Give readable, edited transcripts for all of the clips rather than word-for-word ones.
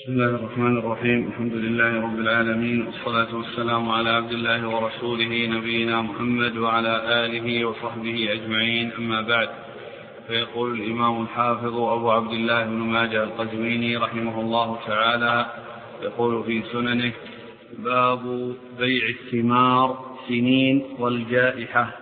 بسم الله الرحمن الرحيم. الحمد لله رب العالمين، والصلاة والسلام على عبد الله ورسوله نبينا محمد وعلى آله وصحبه أجمعين، أما بعد. فيقول الإمام الحافظ أبو عبد الله بن ماجه القزويني رحمه الله تعالى، يقول في سننه: باب بيع الثمار سنين والجائحة.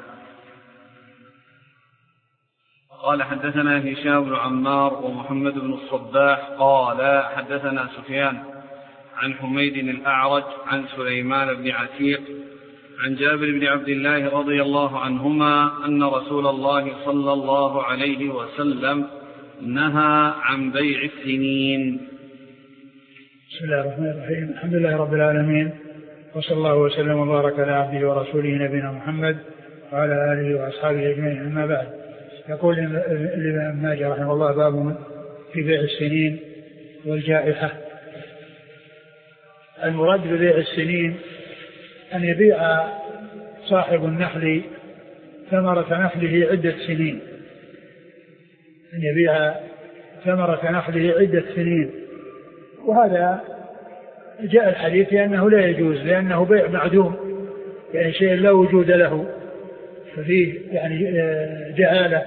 قال: حدثنا هشام بن عمار ومحمد بن الصباح قال: حدثنا سفيان عن حميد الأعرج عن سليمان بن عتيق عن جابر بن عبد الله رضي الله عنهما أن رسول الله صلى الله عليه وسلم نهى عن بيع السنين. بسم الله الرحمن الرحيم. الحمد لله رب العالمين، وصلى الله وسلم وبارك على عبده ورسوله نبينا محمد وعلى آله وأصحابه أجمعين، أما بعد. يقول الإمام ماجه رحمه الله: باب في بيع السنين والجائحة. المراد ببيع السنين أن يبيع صاحب النخل ثمرة نخله عدة سنين، أن يبيع ثمرة نخله عدة سنين. وهذا جاء الحديث لأنه لا يجوز، لأنه بيع معدوم، يعني شيء لا وجود له، ففيه يعني جهالة،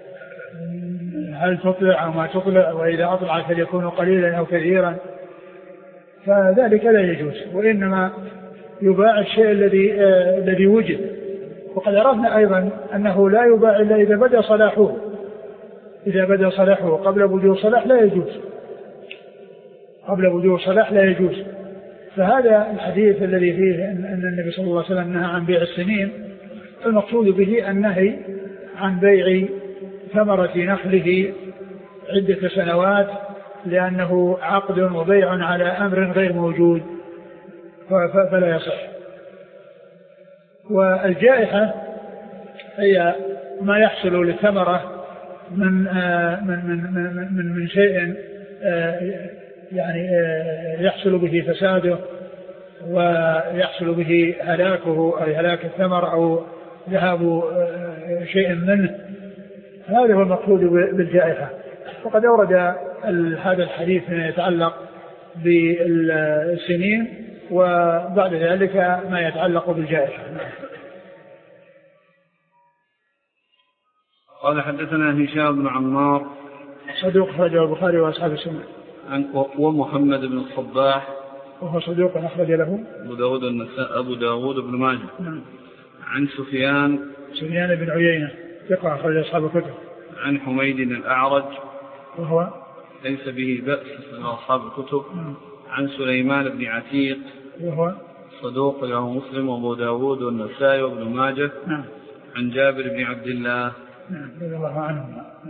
هل تطلع أو ما تطلع، وإذا أطلع فليكون قليلا أو كثيرا، فذلك لا يجوز. وإنما يباع الشيء الذي وجد. وقد عرفنا أيضا أنه لا يباع إلا إذا بدأ صلاحه، إذا بدأ صلاحه. قبل بدو صلاح لا يجوز، قبل بدو صلاح لا يجوز. فهذا الحديث الذي فيه أن النبي صلى الله عليه وسلم نهى عن بيع السنين، المقصود به النهي عن بيع ثمرة نخله عدة سنوات، لأنه عقد وبيع على أمر غير موجود، فلا يصح. والجائحة هي ما يحصل للثمرة من شيء يعني يحصل به فساده ويحصل به هلاكه، أي هلاك الثمر أو ذهاب شيء منه. هذا هو المقصود بالجائحة. وقد أورد هذا الحديث فيما يتعلق بالسنين، وبعد ذلك ما يتعلق بالجائحة. قال: حدثنا هشام بن عمار صدوق أخرجه البخاري وأصحاب السنن، ومحمد بن الصباح وهو صدوق أخرج له أبو داود بن ماجه. عن سفيان بن عيينة ثقة أخرج أصحاب الكتب. عن حميد الأعرج وهو ليس به بأس من أصحاب الكتب. عن سليمان بن عتيق وهو صدوق له مسلم وأبو داود والنسائي وابن ماجه. عن جابر بن عبد الله رضي الله عنه.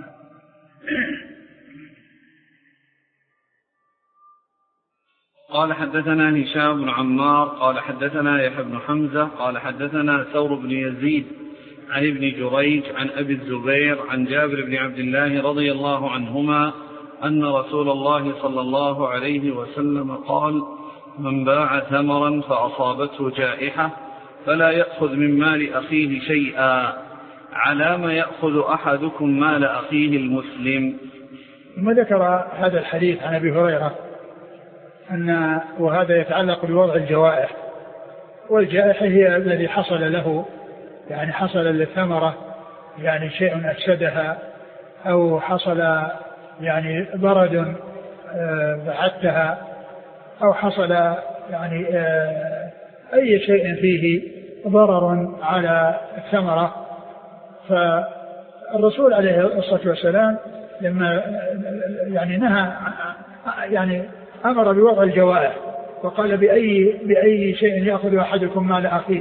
قال: حدثنا هشام بن عمار قال: حدثنا يحيى بن حمزة قال: حدثنا ثور بن يزيد عن ابن جريج عن أبي الزبير عن جابر بن عبد الله رضي الله عنهما أن رسول الله صلى الله عليه وسلم قال: من باع ثمرا فأصابته جائحة فلا يأخذ من مال أخيه شيئا، على ما يأخذ أحدكم مال أخيه المسلم. ثم ذكر هذا الحديث عن أبي هريرة وهذا يتعلق بوضع الجوائح. والجائحة هي الذي حصل له، يعني حصل للثمرة يعني شيء أفسدها، أو حصل يعني برد بعدتها، أو حصل يعني أي شيء فيه ضرر على الثمرة. فالرسول عليه الصلاة والسلام لما يعني نهى، يعني أمر بوضع الجوائح، وقال: بأي شيء يأخذ أحدكم مال أخيه.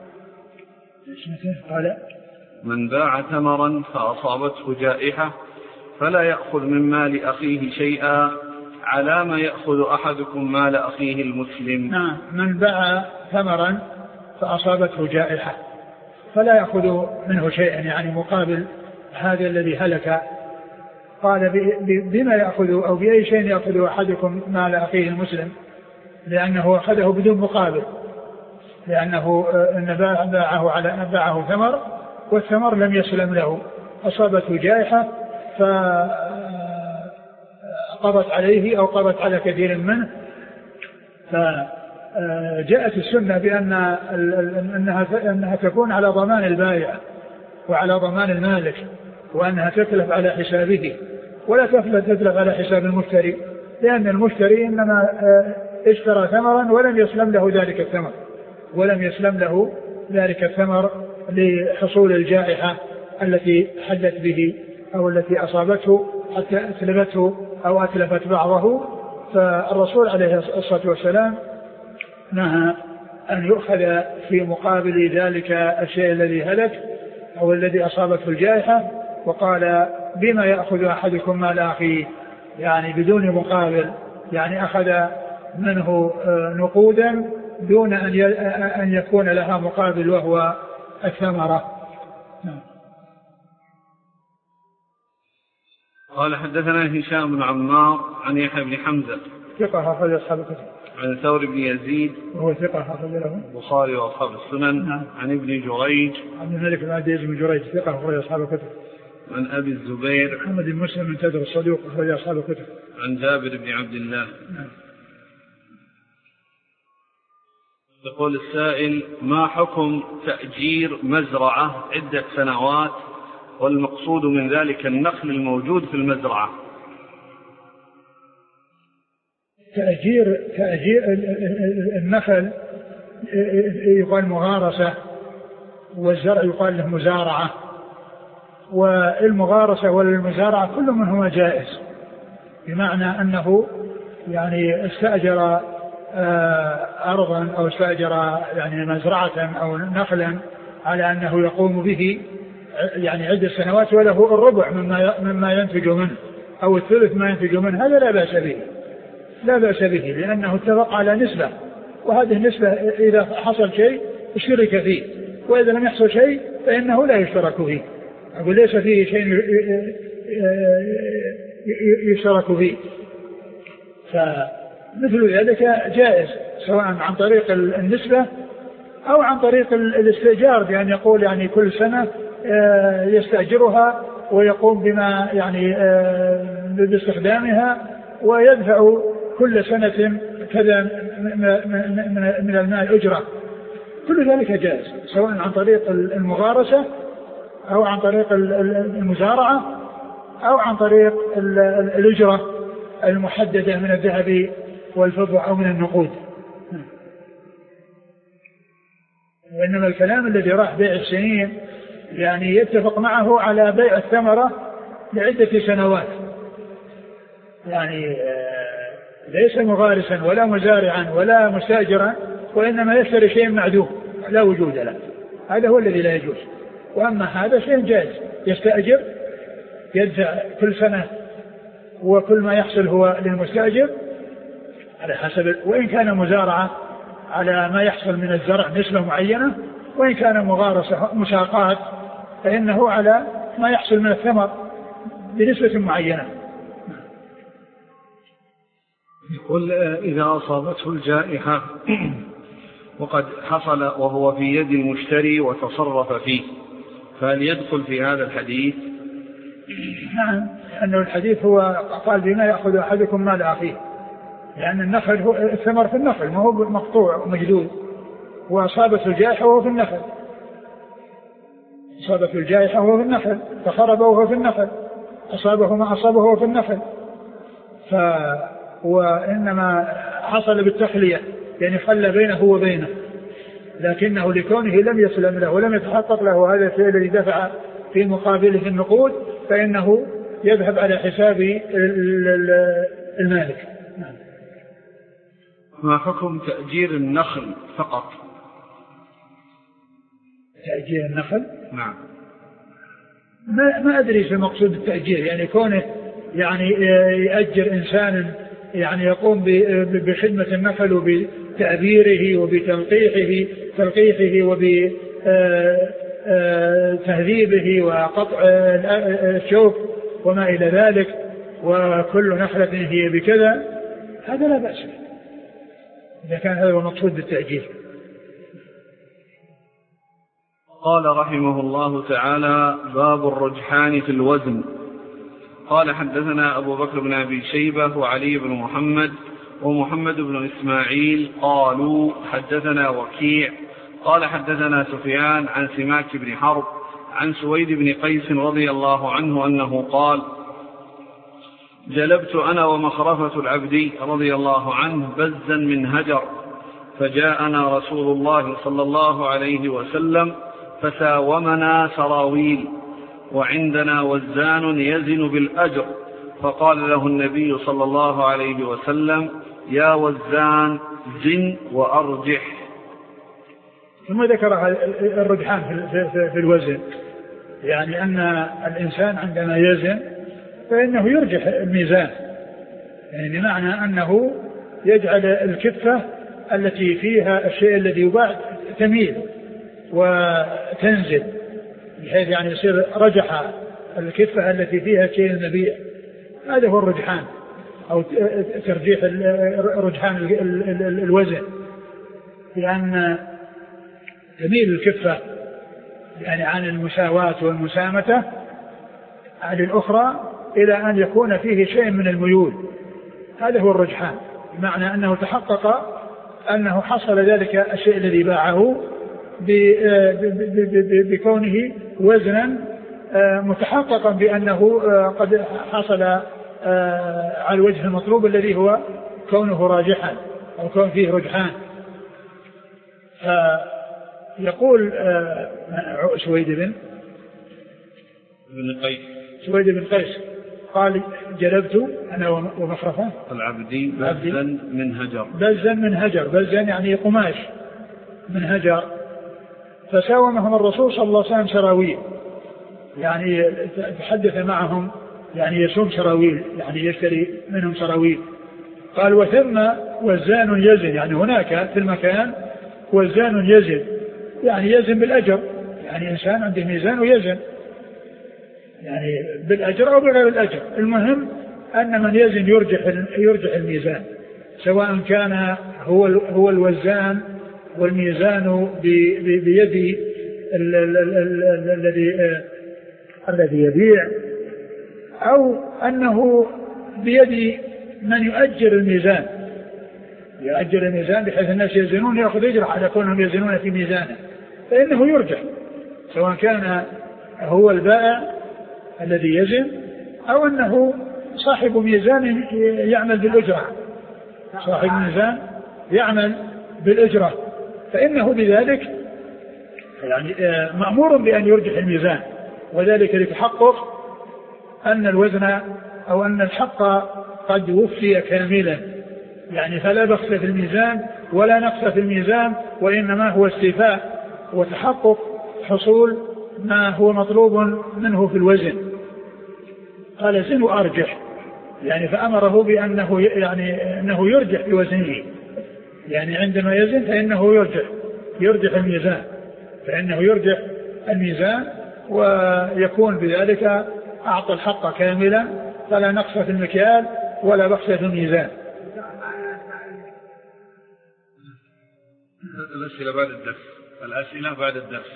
قال: من باع ثمرا فأصابته جائحة فلا يأخذ من مال أخيه شيئا، على ما يأخذ أحدكم مال أخيه المسلم. نعم، من باع ثمرا فأصابته جائحة فلا يأخذ منه شيئا، يعني مقابل هذا الذي هلك. قال: بما يأخذ أو بأي شيء يأخذ أحدكم مال أخيه المسلم، لأنه أخذه بدون مقابل، لأنه باعه ثمر والثمر لم يسلم له، أصابته جائحة قضت عليه أو قضت على كثير منه. فجاءت السنة بأن أنها تكون على ضمان البائع وعلى ضمان المالك، وأنها تتلف على حسابه ولا تتلف على حساب المشتري، لأن المشتري إنما اشترى ثمرا ولم يسلم له ذلك الثمر لحصول الجائحة التي حدت به أو التي أصابته حتى أتلفته أو أتلفت بعضه. فالرسول عليه الصلاة والسلام نهى أن يؤخذ في مقابل ذلك الشيء الذي هلك أو الذي أصابته الجائحة، وقال بما يأخذ أحدكم مال أخيه، يعني بدون مقابل، يعني أخذ منه نقودا دون أن يكون لها مقابل وهو الثمرة. قال حدثنا هشام بن عمار عن يحيى بن حمزة ثقة أخرج أصحاب الكتب. عن ثور بن يزيد وهو ثقة أخرج له البخاري وأصحاب السنن. نعم. عن ابن جريج عن الملك بن عبد بن جريج ثقة أخرج أصحاب الكتب. عن أبي الزبير محمد بن مسلم من تدر الصدوق أخرج أصحاب الكتب. عن جابر بن عبد الله. نعم. يقول السائل: ما حكم تأجير مزرعة عدة سنوات والمقصود من ذلك النخل الموجود في المزرعة؟ تأجير النخل يقال مغارسة، والزرع يقال له مزارعة، والمغارسة والمزارعة كل منهما جائز، بمعنى أنه يعني استأجر أرضا أو استأجر يعني مزرعة أو نخلا على أنه يقوم به يعني عدة سنوات وله الربع مما ينتج منه أو الثلث ما ينتج منه، هذا لا بأس به لأنه اتفق على نسبة، وهذه النسبة إذا حصل شيء اشترك فيه، وإذا لم يحصل شيء فإنه لا يشترك فيه، أقول ليس فيه شيء يشترك فيه. فمثل ذلك جائز سواء عن طريق النسبة أو عن طريق الاستئجار، بأن يقول يعني كل سنة يستأجرها ويقوم بما يعني باستخدامها ويدفع كل سنة كذا من المال أجرة، كل ذلك جائز سواء عن طريق المغارسة أو عن طريق المزارعة أو عن طريق الأجرة المحددة من الذهب والفضة أو من النقود. وإنما الكلام الذي راح بيع السنين يعني يتفق معه على بيع الثمرة لعدة سنوات، يعني ليس مغارسا ولا مزارعا ولا مستاجرا، وإنما يشتري شيء معدوم لا وجود له، هذا هو الذي لا يجوز. وأما هذا شيء جائز، يستأجر يدفع كل سنة وكل ما يحصل هو للمستأجر على حسب، وإن كان مزارعة على ما يحصل من الزرع نسبة معينة، وإن كان مغارسة مساقات فإنه على ما يحصل من الثمر بنسبة معينة. يقول: إذا أصابته الجائحة وقد حصل وهو في يد المشتري وتصرف فيه، فهل يدخل في هذا الحديث؟ نعم، أنه الحديث هو قال بما يأخذ أحدكم مال أخيه، لأن النخل هو الثمر في النخل ما هو مقطوع ومجدود، وأصابته الجائحة وهو في النخل، أصابته الجائحة وهو في النخل، فخرب وهو في النخل، أصابه ما أصابه وهو في النخل، وإنما حصل بالتخلية يعني خلى بينه وبينه، لكنه لكونه لم يسلم له ولم يتحقق له هذا الشيء الذي دفع في مقابله النقود، فإنه يذهب على حساب المالك. ما حكم تأجير النخل فقط؟ تأجير النخل؟ نعم. ما أدري في مقصود التأجير، يعني كونه يعني يأجر إنسانا يعني يقوم بخدمة النخل وبتأبيره وبتلقيحه وبتهذيبه وقطع الشوك وما إلى ذلك، وكل نخلة هي بكذا، هذا لا بأس إذا كان هذا هو المقصود بالتأجير. قال رحمه الله تعالى: باب الرجحان في الوزن. قال حدثنا أبو بكر بن أبي شيبة وعلي بن محمد ومحمد بن إسماعيل قالوا حدثنا وكيع قال حدثنا سفيان عن سماك بن حرب عن سويد بن قيس رضي الله عنه أنه قال جلبت أنا ومخرفة العبدي رضي الله عنه بزا من هجر فجاءنا رسول الله صلى الله عليه وسلم فساومنا سراويل وعندنا وزان يزن بالأجر فقال له النبي صلى الله عليه وسلم يا وزان زن وأرجح. ثم ذكر الرجحان في الوزن، يعني أن الإنسان عندما يزن فإنه يرجح الميزان، يعني بمعنى أنه يجعل الكفة التي فيها الشيء الذي يباع تميل وتنزل، بحيث يعني يصير رجح الكفة التي فيها شيء المبيع. هذا هو الرجحان أو ترجيح رجحان الوزن، لأن تميل الكفة يعني عن المساواة والمسامة عن الأخرى إلى أن يكون فيه شيء من الميول. هذا هو الرجحان، بمعنى أنه تحقق أنه حصل ذلك الشيء الذي باعه بكونه وزنا متحققا بأنه قد حصل على الوجه المطلوب الذي هو كونه راجحا أو كون فيه رجحان. يقول سويد بن قيس قال جلبت أنا ومخرفة العبدي بزا من هجر. بزا يعني قماش من هجر، فساومهم الرسول صلى الله عليه وسلم سراويل، يعني تحدث معهم، يعني يسوم سراويل، يعني يشتري منهم سراويل. قال وثم وزان يزن، يعني هناك في المكان وزان يزن، يعني يزن بالأجر، يعني إنسان عنده ميزان ويزن يعني بالأجر أو بغير الأجر. المهم أن من يزن يرجح الميزان، سواء كان هو الوزان والميزان بيد الذي يبيع، أو أنه بيد من يؤجر الميزان بحيث الناس يزنون يأخذ أجر على كونهم يزنون في ميزانه، فإنه يرجح، سواء كان هو البائع الذي يزن أو أنه صاحب ميزان يعمل بالأجرة، صاحب ميزان يعمل بالأجرة، فإنه بذلك يعني مأمور بأن يرجح الميزان، وذلك لتحقق أن الوزن أو أن الحق قد وفي كاملا، يعني فلا بخس في الميزان ولا نقص في الميزان، وإنما هو استيفاء وتحقق حصول ما هو مطلوب منه في الوزن. قال زن وأرجح، يعني فأمره بأنه يعني أنه يرجح بوزنه، يعني عندما يزن فإنه يرجح الميزان، فإنه يرجح الميزان ويكون بذلك أعطى الحق كاملا، فلا نقص في المكيال ولا بخس في الميزان. الأسئلة بعد الدرس.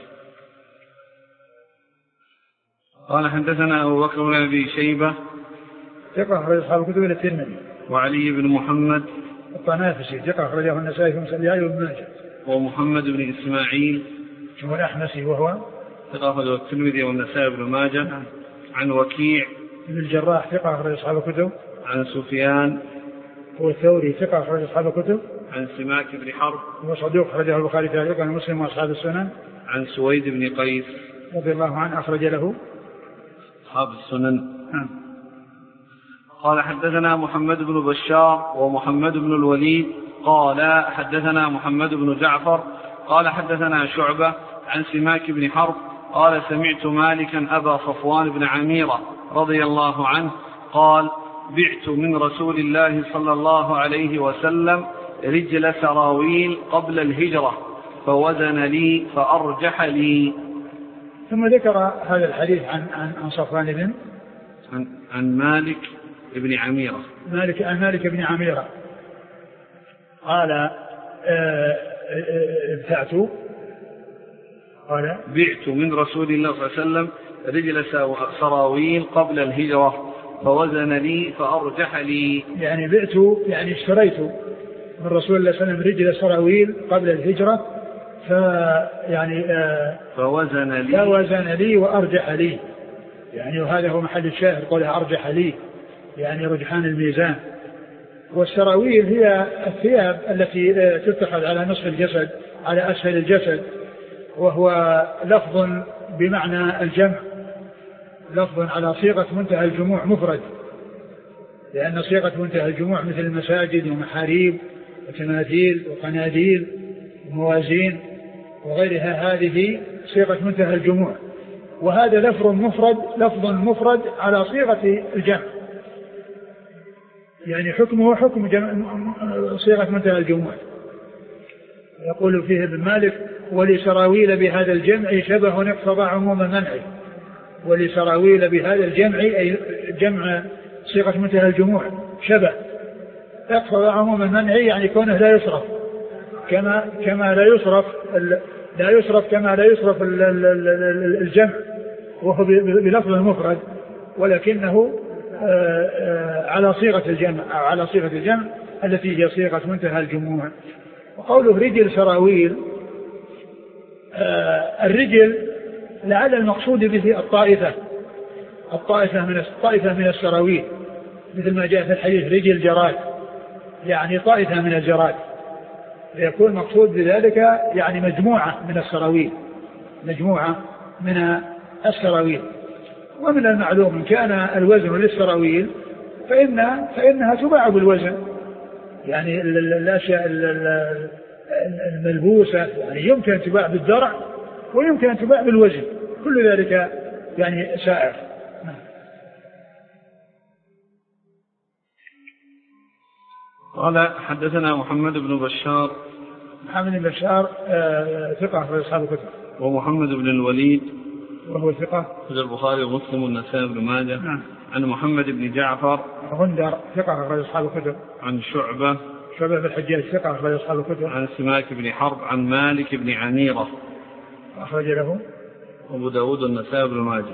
قال حدثنا أبو بكر بن أبي شيبة ثقة أخرج أصحاب الكتب إلى الترمذي، وعلي بن محمد الطنافسي ثقة أخرجه النسائي في مسند وابن ماجه، ومحمد بن إسماعيل هو الأحمسي وهو ثقة أخرجه الترمذي والنسائي وابن ماجه. نعم. عن وكيع بن الجراح ثقة أخرج أصحاب الكتب. عن سفيان هو الثوري ثقة أخرج أصحاب الكتب. عن سماك بن حرب هو صدوق أخرجه البخاري تعليقا عن مسلم وأصحاب السنن. عن سويد بن قيس رضي الله عنه أخرج له أصحاب السنن. قال حدثنا محمد بن بشار ومحمد بن الوليد قال حدثنا محمد بن جعفر قال حدثنا شعبة عن سماك بن حرب قال سمعت مالكا أبا صفوان بن عميرة رضي الله عنه قال بعت من رسول الله صلى الله عليه وسلم رجل سراويل قبل الهجرة فوزن لي فأرجح لي. ثم ذكر هذا الحديث عن صفوان بن عن مالك بن عميرة مالك بن عميرة قال بعت من رسول الله صلى الله عليه وسلم رجل سراويل قبل الهجرة فوزن لي فأرجح لي. يعني بعت يعني اشتريت من رسول الله صلى الله عليه وسلم رجل سراويل قبل الهجرة فوزن لي وأرجح لي، يعني وهذا هو محل الشاهد قوله أرجح لي، يعني رجحان الميزان. والسراويل هي الثياب التي تتخذ على نصف الجسد على أسفل الجسد، وهو لفظ بمعنى الجمع، لفظ على صيغة منتهى الجموع مفرد، لأن صيغة منتهى الجموع مثل المساجد ومحاريب وتماثيل وقناديل وموازين وغيرها هذه صيغة منتهى الجموع، وهذا لفظ مفرد على صيغة الجمع، يعني حكمه حكم صيغة منتهى الجموع. يقول فيه ابن مالك: ولسراويل بهذا الجمع شبه اقتضى عموم المنع. ولسراويل بهذا الجمع أي جمع صيغة منتهى الجموع شبه اقتضى عموم المنع، يعني كونه لا يصرف كما لا يصرف الجمع وهو بلفظ المفرد، ولكنه على صيغة الجمع أو على صيغة الجمع التي هي صيغة منتهى الجموع. وقوله رجل سراويل، الرجل لعل المقصود به الطائفة من السراويل، مثل ما جاء في الحديث رجل جراد، يعني طائفة من الجراد، يكون مقصود بذلك يعني مجموعة من السراويل. ومن المعلوم إن كان الوزن للسراويل فإنها تباع بالوزن، يعني الأشياء الملبوسة يعني يمكن أن تباع بالذرع ويمكن أن تباع بالوزن، كل ذلك يعني سائر. قال حدثنا محمد بن بشار ثقة في أصحاب الكتب، ومحمد بن الوليد وهو ثقة في البخاري ومسلم والنسائي بن ماجه. عن محمد بن جعفر غندر ثقة في أصحاب الكتب. عن شعبة بن الحجاج ثقة في أصحاب الكتب. عن سماك بن حرب عن مالك بن عنيرة أخرج له أبو داود والنسائي بن ماجه.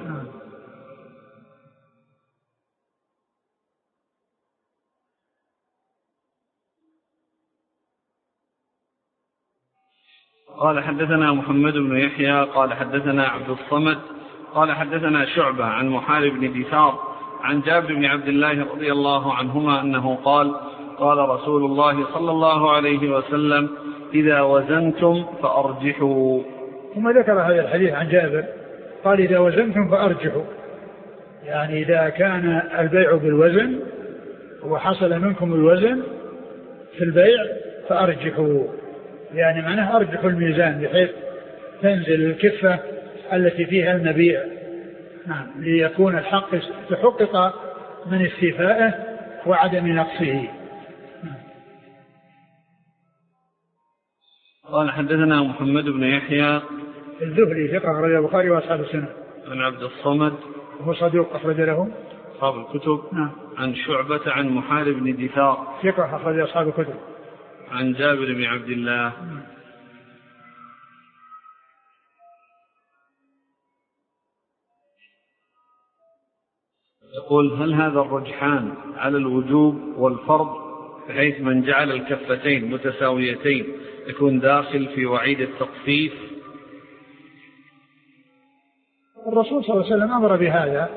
قال حدثنا محمد بن يحيى قال حدثنا عبد الصمد قال حدثنا شعبة عن محارب بن دثار عن جابر بن عبد الله رضي الله عنهما أنه قال: قال رسول الله صلى الله عليه وسلم: إذا وزنتم فأرجحوا. ثم ذكر هذا الحديث عن جابر قال: إذا وزنتم فأرجحوا، يعني إذا كان البيع بالوزن وحصل منكم الوزن في البيع فأرجحوا، يعني معناه أرجحوا الميزان بحيث تنزل الكفة التي فيها المبيع، ليكون الحق تحقق من استيفائه وعدم نقصه. قال حدثنا محمد بن يحيى الذهلي ثقة أخرج البخاري وأصحاب السنة. عن عبد الصمد وهو صدوق أخرج له أصحاب الكتب. عن شعبة عن محارب بن دثار ثقة أخرج أصحاب الكتب. عن جابر بن عبد الله. يقول: هل هذا الرجحان على الوجوب والفرض بحيث من جعل الكفتين متساويتين يكون داخل في وعيد التخفيف؟ الرسول صلى الله عليه وسلم أمر بهذا،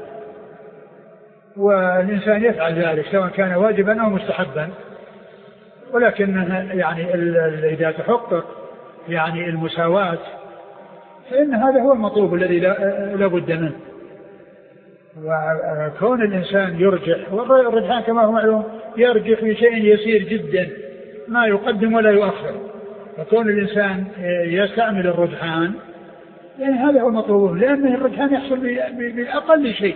والإنسان يفعل ذلك سواء كان واجبا أو مستحبا، ولكن يعني إذا تحقق يعني المساواة فإن هذا هو المطلوب الذي لا بد منه. وكون الإنسان يرجح، والرجحان كما هو معلوم يرجح في شيء يسير جدا ما يقدم ولا يؤخر، فكون الإنسان يستعمل الرجحان يعني هذا هو المطلوب، لأن الرجحان يحصل بأقل شيء.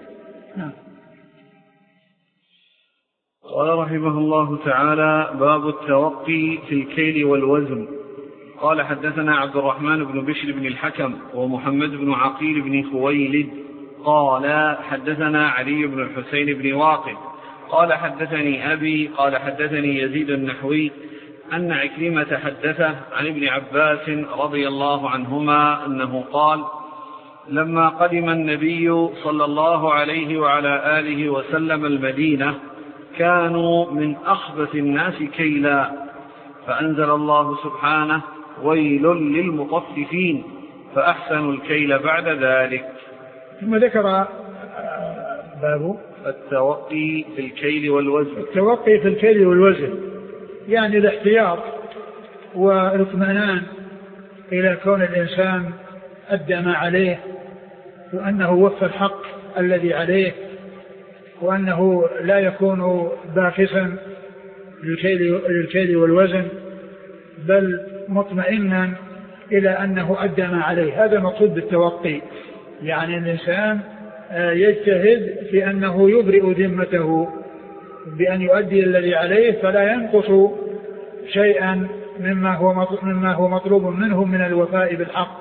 قال رحمه الله تعالى: باب التوقي في الكيل والوزن. قال حدثنا عبد الرحمن بن بشر بن الحكم ومحمد بن عقيل بن خويلد قال حدثنا علي بن الحسين بن واقد قال حدثني أبي قال حدثني يزيد النحوي أن عكرمة حدثه عن ابن عباس رضي الله عنهما أنه قال: لما قدم النبي صلى الله عليه وعلى آله وسلم المدينة كانوا من أخبث الناس كيلا، فأنزل الله سبحانه: ويل للمطففين، فأحسنوا الكيل بعد ذلك. ثم ذكر باب التوقي في الكيل والوزن. التوقي في الكيل والوزن يعني الاحتياط والاطمئنان إلى كون الإنسان أدى ما عليه، وأنه وفى الحق الذي عليه، وأنه لا يكون باخسا للكيل والوزن، بل مطمئنا إلى أنه أدى ما عليه. هذا مقصود بالتوقي، يعني الإنسان يجتهد في أنه يبرئ ذمته بأن يؤدي الذي عليه، فلا ينقص شيئا مما هو مطلوب منه من الوفاء بالحق.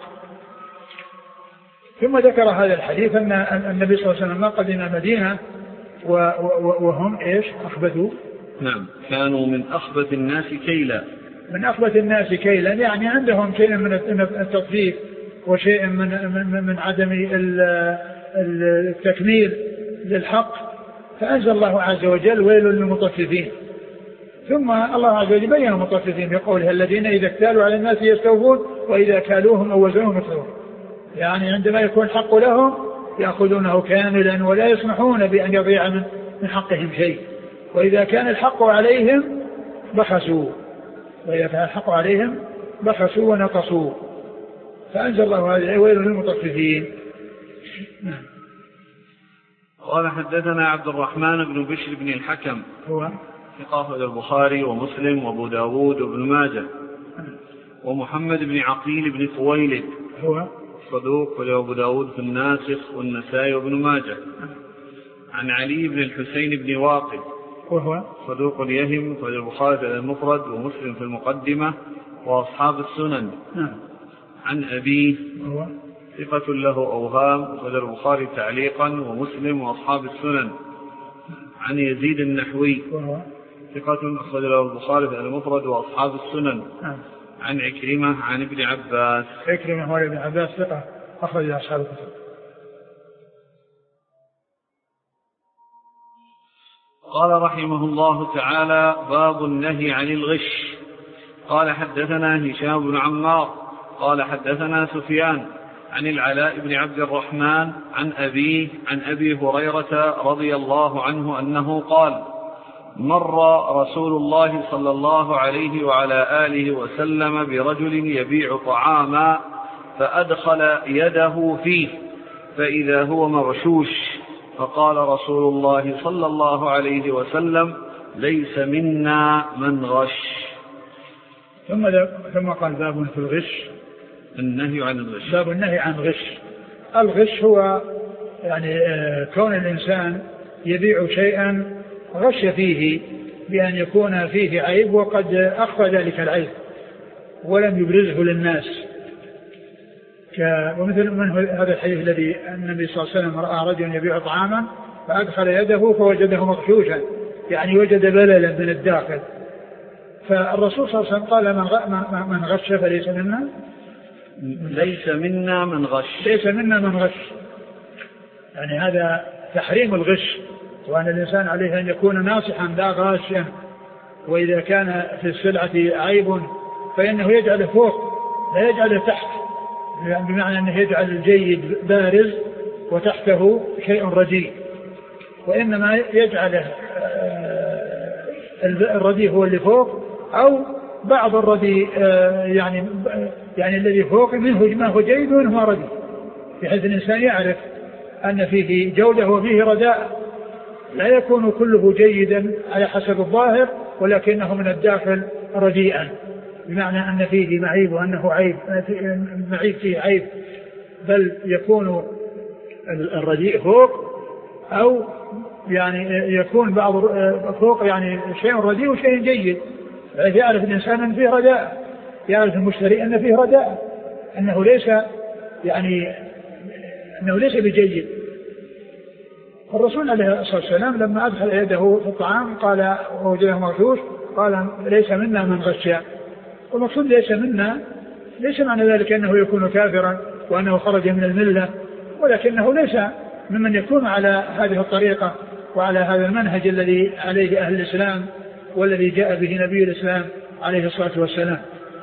ثم ذكر هذا الحديث أن النبي صلى الله عليه وسلم قدم المدينة وهم إيش أخبثوا. نعم، كانوا من أخبث الناس كيلا. من أخبث الناس كيلا يعني عندهم شيء من التطفيف وشيء من عدم التكميل للحق، فأنزل الله عز وجل: ويل للمطففين. ثم الله عز وجل بين المطففين بقوله: الذين إذا اكتالوا على الناس يستوفون وإذا كالوهم أو وزنوهم يخسرون. يعني عندما يكون الحق لهم يأخذونه كاملا ولا يسمحون بأن يضيع من حقهم شيء، وإذا كان الحق عليهم بخسوا، ونقصوا. فأنزل الله هذه: ويل للمطففين. قال حدثنا عبد الرحمن بن بشر بن الحكم، هو ثقة البخاري ومسلم وابو داود وابن ماجه، ومحمد بن عقيل بن خويلد، هو صدوق وابو داود في الناسخ والنسائي وابن ماجه، عن علي بن الحسين بن واقد، وهو صدوق يهم، والبخاري في المفرد ومسلم في المقدمة وأصحاب السنن. عن أبيه، هو ثقة له أوهام، أخرج البخاري تعليقا ومسلم وأصحاب السنن. عن يزيد النحوي، وهو ثقة، أخرج له البخاري في المفرد وأصحاب السنن. عن عكرمة عن ابن عباس. عكرمة هو ابن عباس ثقة، أخرج أصحاب الكتب. قال رحمه الله تعالى: باب النهي عن الغش. قال حدثنا هشام بن عمار قال حدثنا سفيان عن العلاء بن عبد الرحمن عن أبيه عن أبي هريرة رضي الله عنه أنه قال: مر رسول الله صلى الله عليه وعلى آله وسلم برجل يبيع طعاما فأدخل يده فيه فإذا هو مغشوش، فقال رسول الله صلى الله عليه وسلم: ليس منا من غش. ثم قال: باب في الغش، النهي عن الغش. باب النهي عن الغش. الغش هو يعني كون الإنسان يبيع شيئا غش فيه بأن يكون فيه عيب وقد أخفى ذلك العيب ولم يبرزه للناس، ومثل من هذا الحديث الذي النبي صلى الله عليه وسلم رأى رجلا يبيع طعاما فأدخل يده فوجده مغشوشا، يعني وجد بللا من الداخل، فالرسول صلى الله عليه وسلم قال: من غش فليس منا. ليس منا من غش. ليس منا من غش، يعني هذا تحريم الغش، وأن الإنسان عليه أن يكون ناصحا لا غاشا، وإذا كان في السلعة عيب فإنه يجعله فوق لا يجعله تحت، بمعنى أنه يجعل الجيد بارز وتحته شيء رديء، وإنما يجعله الرديء هو اللي فوق، أو بعض الرديء يعني الذي فوق منه ما هو جيد ومنه رديء، بحيث الإنسان يعرف أن فيه جودة وفيه رداء، لا يكون كله جيدا على حسب الظاهر ولكنه من الداخل رديئا، بمعنى أن فيه معيب وأنه عيب، معيب فيه عيب، بل يكون الرديء فوق، أو يعني يكون بعض فوق يعني شيء رديء وشيء جيد، يعرف الإنسان أن فيه رداء، يعرف المشتري أن فيه رداء، أنه ليس بجيد. الرسول عليه الصلاة والسلام لما أدخل يده في الطعام قال ووجده مغشوش قال: ليس منا من غش. والمقصود ليس منا ليس معنى ذلك أنه يكون كافرا وأنه خرج من الملة ولكنه ليس ممن يكون على هذه الطريقة وعلى هذا المنهج الذي عليه أهل الإسلام والذي جاء به نبي الإسلام عليه الصلاة والسلام.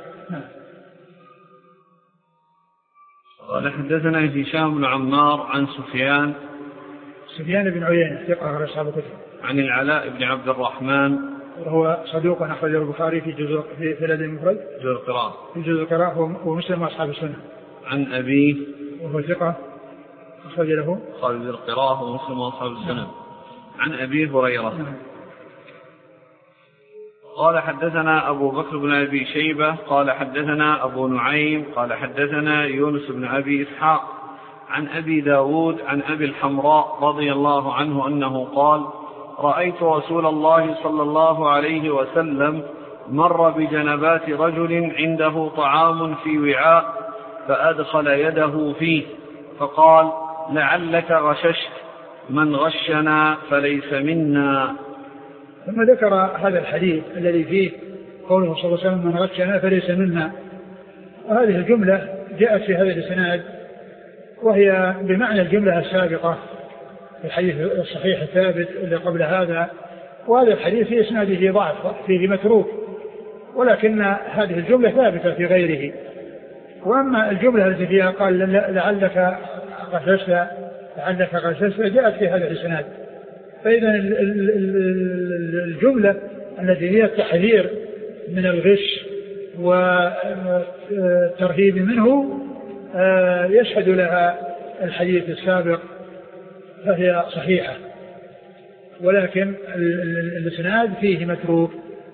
قال حدثنا هشام بن عمار عن سفيان بن عيينة ثقة أخرج أصحاب الكتب. عن العلاء بن عبد الرحمن وهو صدوق أخرجه البخاري في الأدب المفرد في جزء القراءة ومسلم وأصحاب السنة. عن أبيه وهو ثقة أخرج له في القراءة ومسلم وأصحاب السنة. عن أبي هريرة قال حدثنا أبو بكر بن أبي شيبة قال حدثنا أبو نعيم قال حدثنا يونس بن أبي إسحاق عن أبي داود عن أبي الحمراء رضي الله عنه أنه قال رأيت رسول الله صلى الله عليه وسلم مر بجنبات رجل عنده طعام في وعاء فأدخل يده فيه فقال لعلك غششت من غشنا فليس منا. ثم ذكر هذا الحديث الذي فيه قوله صلى الله عليه وسلم من غشنا فليس منا. وهذه الجملة جاءت في هذا الإسناد وهي بمعنى الجملة السابقة في الحديث الصحيح الثابت اللي قبل هذا. وهذا الحديث في إسناده ضعف فيه متروك ولكن هذه الجملة ثابتة في غيره. وأما الجملة التي فيها قال لعلك غششت جاءت في هذا الإسناد. فإذا الجملة التي هي التحذير من الغش والترهيب منه يشهد لها الحديث السابق فهي صحيحة ولكن الإسناد فيه متروك.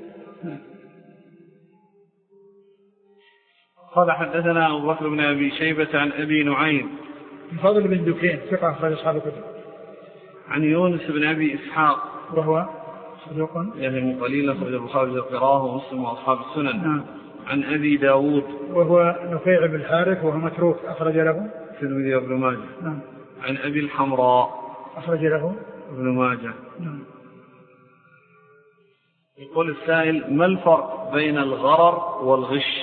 قال حدثنا أبو بكر بن أبي شيبة عن أبي نعيم الفضل بن دكين ثقة أخرج أصحاب الكتب. عن يونس بن أبي إسحاق وهو صدوق يهم قليلا أخرج البخاري وقراه ومسلم وأصحاب السنن. عن أبي داود وهو نفيع بن الحارث وهو متروك أخرج له الترمذي وابن ماجه. عن أبي الحمراء أخرج له ابن ماجه. يقول السائل ما الفرق بين الغرر والغش؟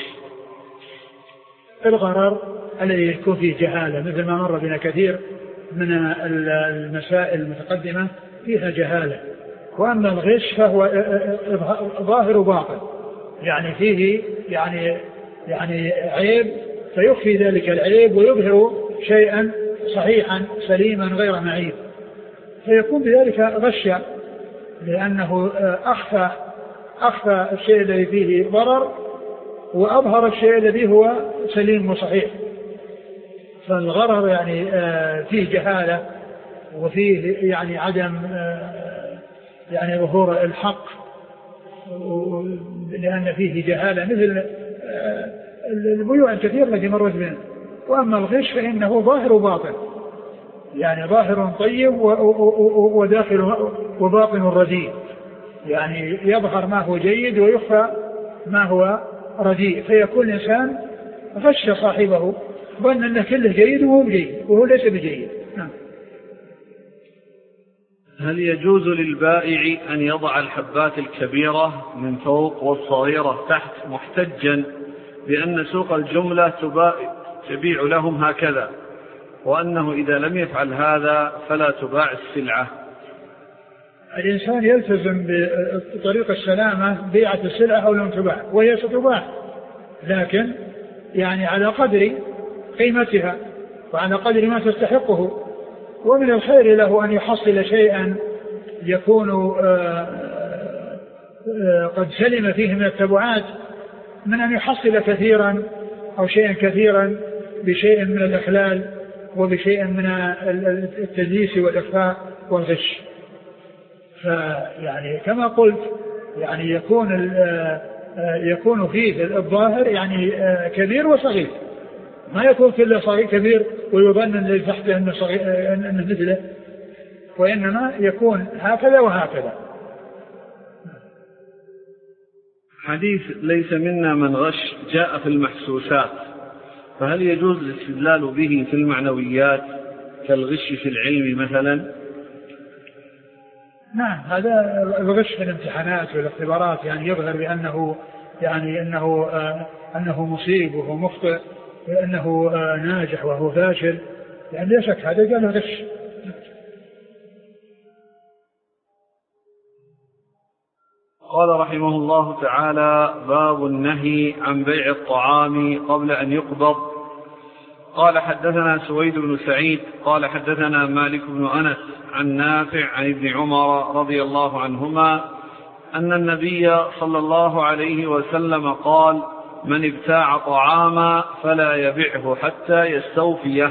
الغرر الذي يكون فيه جهالة مثل ما مر بنا كثير من المسائل المتقدمة فيها جهالة. وأما الغش فهو ظاهر وباطن يعني فيه يعني عيب فيخفي ذلك العيب ويظهر شيئا صحيحا سليما غير معيب فيكون بذلك غشا لأنه أخفى الشيء الذي فيه ضرر وأظهر الشيء الذي هو سليم وصحيح. فالغرر يعني فيه جهالة وفيه يعني عدم يعني ظهور الحق لأن فيه جهالة مثل البيوع الكثير التي مرت بنا. وأما الغش فإنه ظاهر وباطن يعني ظاهر طيب وداخل وباطن رديء يعني يظهر ما هو جيد ويخفى ما هو رديء فيكون الإنسان غش صاحبه ظن أنه كله جيد وهو جيد وهو ليس بجيد. هل يجوز للبائع أن يضع الحبات الكبيرة من فوق والصغيرة تحت محتجا بأن سوق الجملة تبيع لهم هكذا وأنه إذا لم يفعل هذا فلا تباع السلعة؟ الإنسان يلتزم بطريق السلامة بيعة السلعة أو لم تباع وهي ستباع لكن يعني على قدر قيمتها وعلى قدر ما تستحقه. ومن الخير له أن يحصل شيئا يكون قد سلم فيه من التبعات من أن يحصل كثيرا أو شيئا كثيرا بشيء من الإخلال وبشيء من التدليس والإخفاء والغش. فيعني كما قلت يعني يكون فيه الظاهر يعني كبير وصغير ما يكون كله صغير كبير ويظن الذي تحته أنه مثله وإنما يكون هكذا وهكذا. حديث ليس منا من غش جاء في المحسوسات فهل يجوز الاستدلال به في المعنويات كالغش في العلم مثلا؟ نعم هذا الغش في الامتحانات والاختبارات يعني يظهر بأنه يعني أنه مصيب وهو مخطئ وأنه ناجح وهو فاشل يعني لا شك هذا قال غش. قال رحمه الله تعالى: باب النهي عن بيع الطعام قبل أن يقبض. قال حدثنا سويد بن سعيد قال حدثنا مالك بن أنس عن نافع عن ابن عمر رضي الله عنهما أن النبي صلى الله عليه وسلم قال: من ابتاع طعاما فلا يبعه حتى يستوفيه.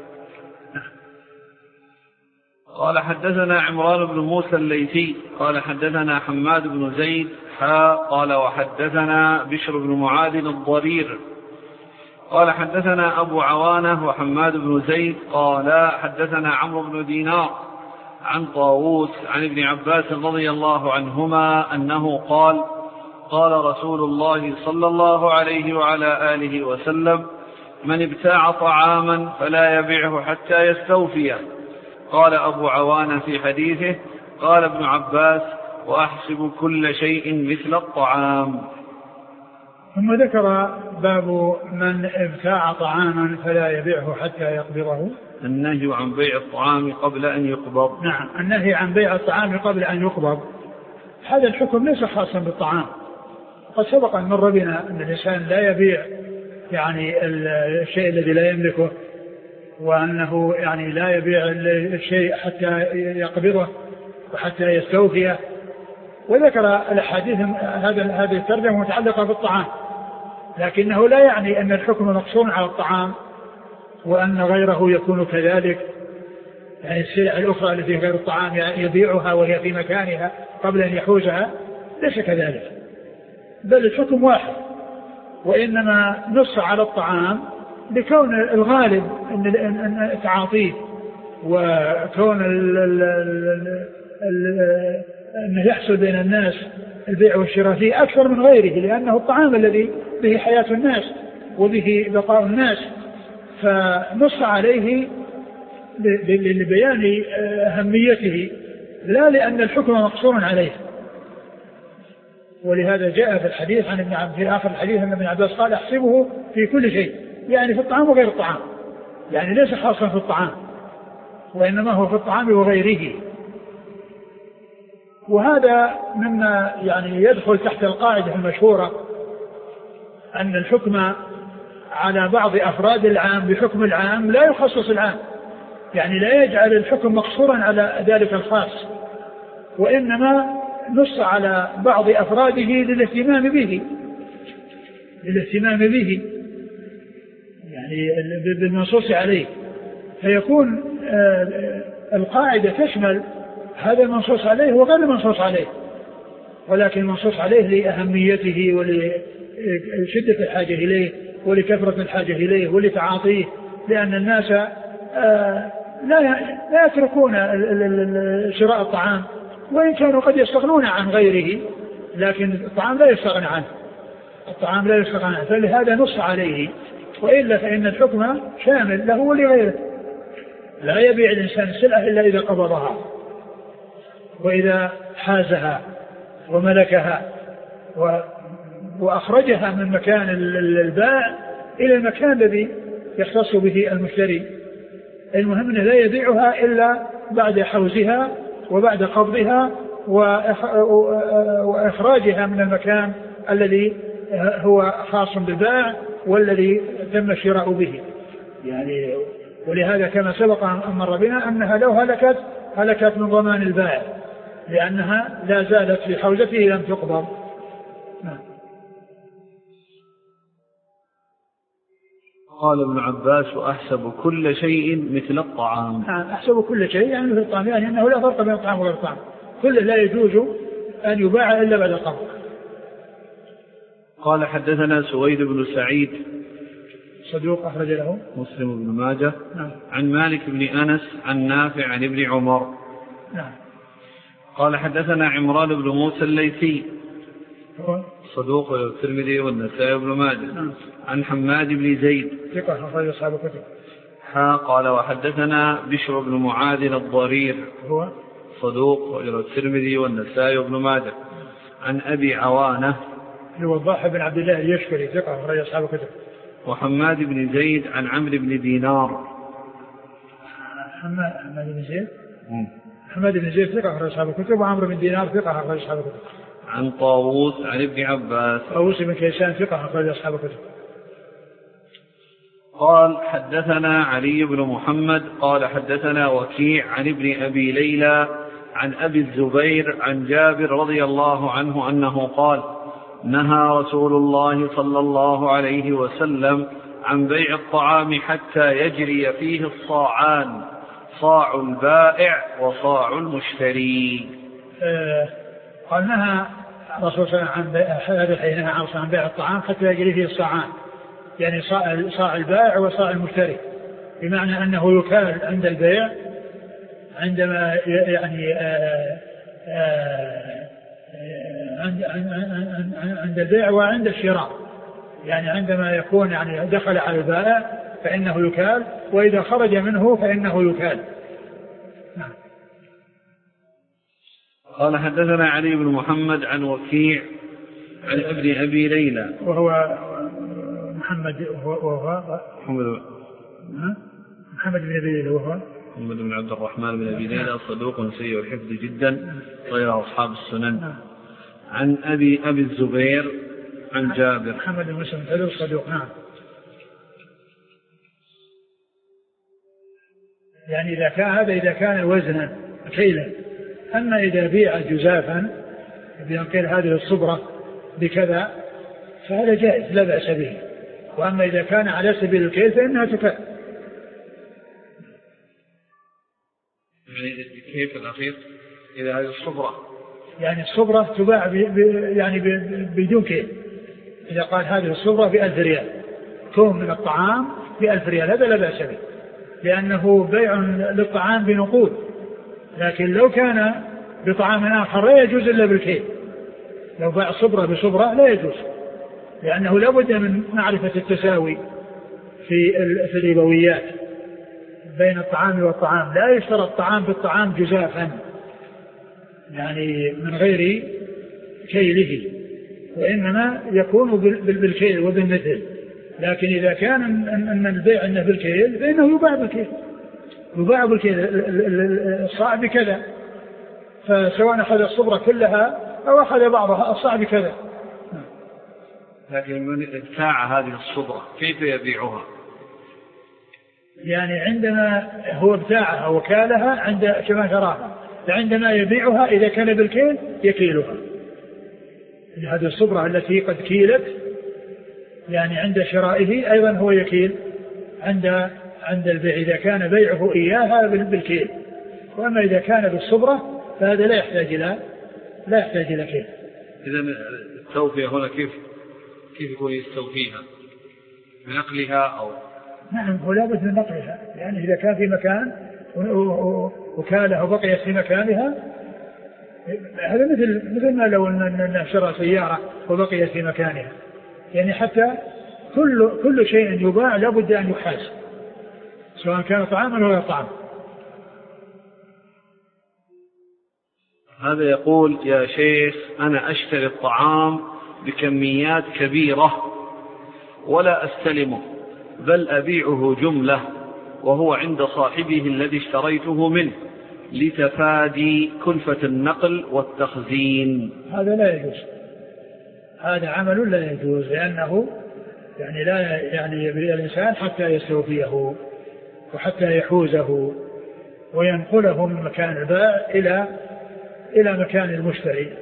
قال حدثنا عمران بن موسى الليثي قال حدثنا حماد بن زيد قال وحدثنا بشر بن معاذ الضرير قال حدثنا أبو عوانة وحماد بن زيد قال حدثنا عمرو بن دينار عن طاووس عن ابن عباس رضي الله عنهما أنه قال: قال رسول الله صلى الله عليه وعلى آله وسلم: من ابتاع طعاما فلا يبيعه حتى يستوفيه. قال أبو عوانة في حديثه: قال ابن عباس: وأحسب كل شيء مثل الطعام. ثم ذكر باب من ابتاع طعاما فلا يبيعه حتى يقبضه. النهي عن بيع الطعام قبل أن يقبض. نعم، النهي عن بيع الطعام قبل أن يقبض. هذا الحكم ليس خاصا بالطعام. قد سبق أن مر بنا أن الإنسان لا يبيع يعني الشيء الذي لا يملكه، وأنه يعني لا يبيع الشيء حتى يقبضه وحتى يستوفيه. وذكر الأحاديث هذه الترجمة متعلقة بالطعام، لكنه لا يعني أن الحكم مقصور على الطعام وأن غيره يكون كذلك. يعني السلع الأخرى التي غير الطعام يبيعها وهي في مكانها قبل أن يحوزها، ليس كذلك، بل الحكم واحد. وإنما نص على الطعام لكون الغالب أن تعاطيه، وكون أنه يحصل بين الناس البيع والشراء فيه أكثر من غيره، لأنه الطعام الذي به حياة الناس وبه بقاء الناس، فنص عليه لبيان أهميته لا لأن الحكم مقصور عليه. ولهذا جاء في الحديث في آخر الحديث أن ابن عباس قال: احسبه في كل شيء، يعني في الطعام وغير الطعام، يعني ليس خاصا في الطعام وإنما هو في الطعام وغيره. وهذا مما يعني يدخل تحت القاعدة المشهورة أن الحكم على بعض أفراد العام بحكم العام لا يخصص العام، يعني لا يجعل الحكم مقصورا على ذلك الخاص، وإنما نص على بعض أفراده للاهتمام به يعني بالمنصوص عليه، فيكون القاعدة تشمل هذا المنصوص عليه وغير المنصوص عليه، ولكن المنصوص عليه لأهميته ولشدة الحاجة إليه ولكثرة الحاجة إليه ولتعاطيه، لأن الناس لا يتركون شراء الطعام، وإن كانوا قد يستغنون عن غيره، لكن الطعام لا يستغنى عنه، فلهذا نص عليه. وإلا فإن الحكم شامل له ولغيره، لا يبيع الإنسان السلعة إلا إذا قبضها وإذا حازها وملكها وأخرجها من مكان البائع إلى المكان الذي يختص به المشتري. المهم أنه لا يبيعها إلا بعد حوزها وبعد قبضها وإخراجها من المكان الذي هو خاص بالبائع والذي تم الشراء به. يعني ولهذا كما سبق أن مر بنا أنها لو هلكت من ضمان البائع، لأنها لا زالت في حوزته لم تقبض. قال ابن عباس: وأحسب كل شيء مثل الطعام. أحسب كل شيء يعني مثل الطعام، يعني أنه لا فرق بين الطعام وغير الطعام، كله لا يجوز أن يباع إلا بعد القبض. قال حدثنا سويد بن سعيد صدوق أخرج له مسلم بن ماجه عن مالك بن أنس عن نافع عن ابن عمر. قال حدثنا عمران بن موسى الليثي صدوق الترمذي والنسائي بن ماجه عن حماد بن زيد ثقة أخرج أصحاب الكتب. قال وحدثنا بشر بن معاذ الضرير هو صدوق الترمذي والنسائي بن ماجه عن أبي عوانة هو الضاحي بن عبد الله اليشكري ثقة أخرج أصحاب الكتب. وحماد بن زيد عن عمرو بن دينار حماد بن زيد. حماد بن زيد ثقة أخرج أصحاب الكتب. وعمرو بن دينار ثقة أخرج أصحاب الكتب. عن طاووس عن ابن عباس. طاووس بن كيسان ثقة أخرج أصحاب الكتب. قال حدثنا علي بن محمد قال حدثنا وكيع عن ابن أبي ليلى عن أبي الزبير عن جابر رضي الله عنه أنه قال نهى رسول الله صلى الله عليه وسلم عن بيع الطعام حتى يجري فيه الصاعان، صاع البائع وصاع المشتري. قال نهى رسول الله عن بيع الطعام حتى يجري فيه الصاعان، يعني صاع البائع وصاع المشتري، بمعنى أنه يكال عند البيع عندما يعني عند البيع وعند الشراء، يعني عندما يكون يعني دخل على البائع فإنه يكال، وإذا خرج منه فإنه يكال. قال حدثنا علي بن محمد عن وكيع عن ابن أبي ليلى وهو محمد بن أبي ليلى وهو محمد بن عبد الرحمن بن أبي ليلى صدوق سيء الحفظ جدا غير أصحاب السنن. عن أبي الزبير عن جابر. محمد بن مسلم حلو صدوق. نعم. يعني إذا كان وزنا كيلا. أما إذا بيع جزافا بأن قيل هذه الصبرة بكذا فهذا جائز لا بأس به. وأما إذا كان على سبيل الكيل فإنها تكال. يعني كيف الأخير إذا هذه الصبرة، يعني الصبرة تباع يعني بدون كيل. إذا قال هذه الصبرة ب1000 ريال، كوم من الطعام ب1000 ريال، هذا لا بأس به لأنه بيع للطعام بنقود. لكن لو كان بطعام آخر لا يجوز إلا بالكيل. لو باع صبرة بصبرة لا يجوز، لأنه لا بد من معرفة التساوي في الربويات بين الطعام والطعام. لا يشترى الطعام بالطعام جزافا يعني من غير كيله، وإنما يكون بالكيل وبالمثل. لكن إذا كان أن البيع أنه بالكيل فإنه يباع بالكيل الصاع بكذا، فسواء أخذ الصبرة كلها أو أخذ بعضها الصاع بكذا. لكن من ابتاع هذه الصبرة كيف يبيعها؟ يعني عندما هو ابتاعها وكالها عند كما شراها، فعندما يبيعها إذا كان بالكيل يكيلها. هذه الصبرة التي قد كيلت يعني عند شرائه أيضا هو يكيل عند البيع إذا كان بيعه إياها بالكيل. وأما إذا كان بالصبرة فهذا لا يحتاج إلى كيل. إذا التوفية هنا كيف يكون يستوفيها؟ بنقلها أو؟ نعم، هو لا بد من نقلها، يعني إذا كان في مكان وكالها وبقيت في مكانها، هذا مثل ما لو أن شرى سيارة وبقيت في مكانها. يعني حتى كل شيء يباع لا بد أن يحاز، سواء كان طعاما ولا طعام. هذا يقول يا شيخ أنا أشتري الطعام بكميات كبيرة ولا أستلمه، بل أبيعه جملة وهو عند صاحبه الذي اشتريته منه لتفادي كلفة النقل والتخزين. هذا لا يجوز، هذا عمل لا يجوز، لأنه يعني لا يعني الإنسان حتى يستوفيه وحتى يحوزه وينقله من مكان البائع إلى مكان المشتري.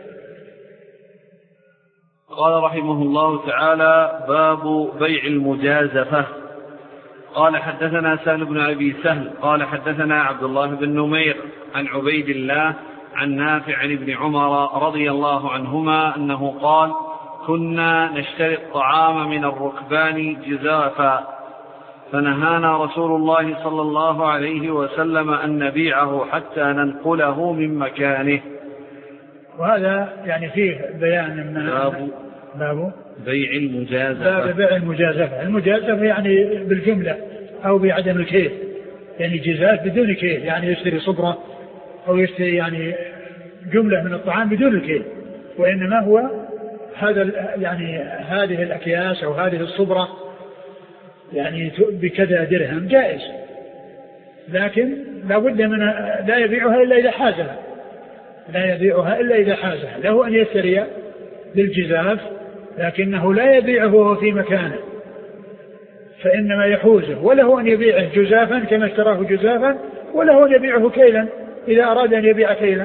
قال رحمه الله تعالى: باب بيع المجازفة. قال حدثنا سهل بن أبي سهل قال حدثنا عبد الله بن نمير عن عبيد الله عن نافع عن ابن عمر رضي الله عنهما أنه قال: كنا نشتري الطعام من الركبان جزافا، فنهانا رسول الله صلى الله عليه وسلم أن نبيعه حتى ننقله من مكانه. وهذا يعني فيه بيان من باب بيع المجازفة. المجازفة يعني بالجملة أو بعدم الكيل، يعني جزاف بدون كيل، يعني يشتري صبرة أو يشتري يعني جملة من الطعام بدون الكيل، وإنما هو هذا يعني هذه الأكياس أو هذه الصبرة يعني بكذا درهم جائز، لكن لا بد من لا يبيعها إلا إذا حازها، لا يبيعها إلا إذا حازها. له أن يشتري بالجزاف لكنه لا يبيعه وهو في مكانه، فإنما يحوزه، وله أن يبيعه جزافا كما اشتراه جزافا، وله أن يبيعه كيلا إذا أراد أن يبيع كيلا.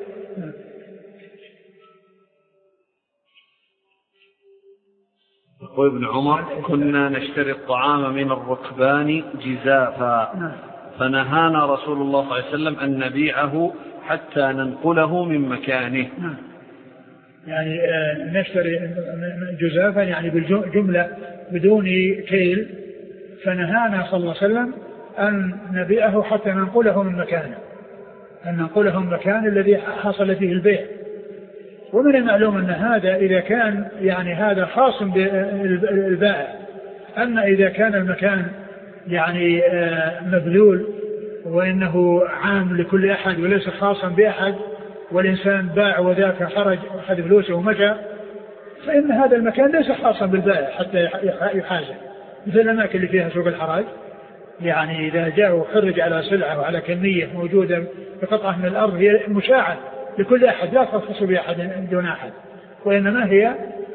يقول ابن عمر: كنا نشتري الطعام من الركبان جزافا فنهانا رسول الله صلى الله عليه وسلم أن نبيعه حتى ننقله من مكانه. يعني نشتري جزافا يعني بالجملة بدون كيل، فنهانا صلى الله عليه وسلم أن نبيعه حتى ننقله من مكانه، أن ننقله من مكان الذي حصل فيه البيع. ومن المعلوم أن هذا إذا كان يعني هذا خاص بالبائع، أما إذا كان المكان يعني مبذول وإنه عام لكل أحد وليس خاصا بأحد، والإنسان باع وذاك خرج أخذ فلوسه ومشى، فإن هذا المكان ليس خاصا بالبائع حتى يحاسب، مثل الأماكن اللي فيها سوق الحراج، يعني إذا جاء وخرج على سلعة وعلى كمية موجودة بقطعة من الأرض هي مشاعة لكل أحد لا تخصص بأحد دون أحد، وإنما هي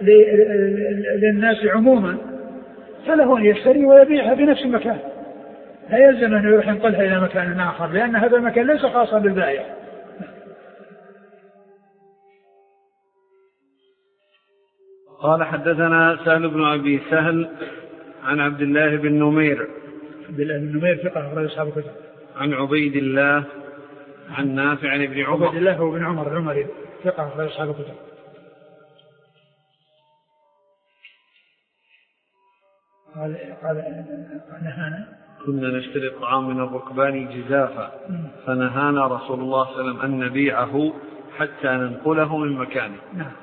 للناس عموما، فله أن يشتري ويبيعها بنفس المكان، لا يلزم أن يروح ينقلها إلى مكان آخر، لأن هذا المكان ليس خاصا بالبائع. قال: حدثنا سهل بن أبي سهل عن عبد الله بن نمير. عبد الله بن نمير ثقة أخرج أصحاب الكتب. عن عبيد الله عن نافع عن ابن عمر. عبيد الله بن عمر العمري ثقة أخرج أصحاب الكتب. قال نهانا كنا نشتري الطعام من الركبان جزافا فنهانا رسول الله صلى الله عليه وسلم أن نبيعه حتى ننقله من مكانه.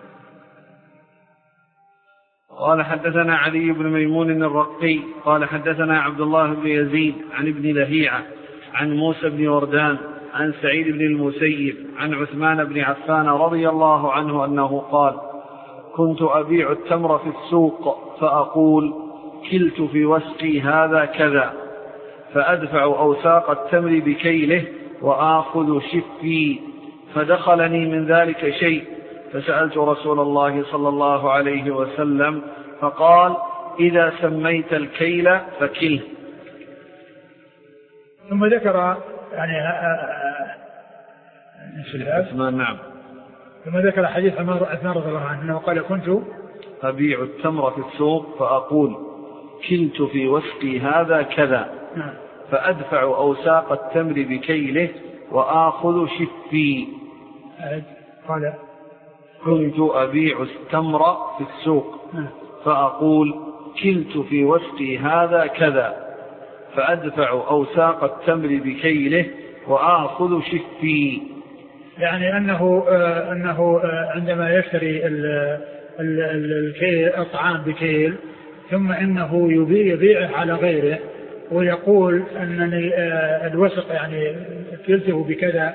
قال: حدثنا علي بن ميمون الرقي قال: حدثنا عبد الله بن يزيد عن ابن لهيعة عن موسى بن وردان عن سعيد بن المسيب عن عثمان بن عفان رضي الله عنه أنه قال: كنت أبيع التمر في السوق فأقول: كلت في وسقي هذا كذا، فأدفع أوساق التمر بكيله وآخذ شفي، فدخلني من ذلك شيء، فسألت رسول الله صلى الله عليه وسلم فقال: إذا سميت الكيل فكله. ثم ذكر يعني نعم. ثم ذكر حديث عثمان رضي الله عنه أنه قال: كنت أبيع التمر في السوق فأقول: كلت في وسقي هذا كذا، فأدفع أوساق التمر بكيله وآخذ شفي. قال: كنت أبيع التمر في السوق فأقول: كلت في وسقي هذا كذا، فأدفع أوساق التمر بكيله وآخذ شفي. يعني أنه عندما يشتري الطعام بكيل ثم إنه يبيعه على غيره ويقول أنني الوسق يعني كلته بكذا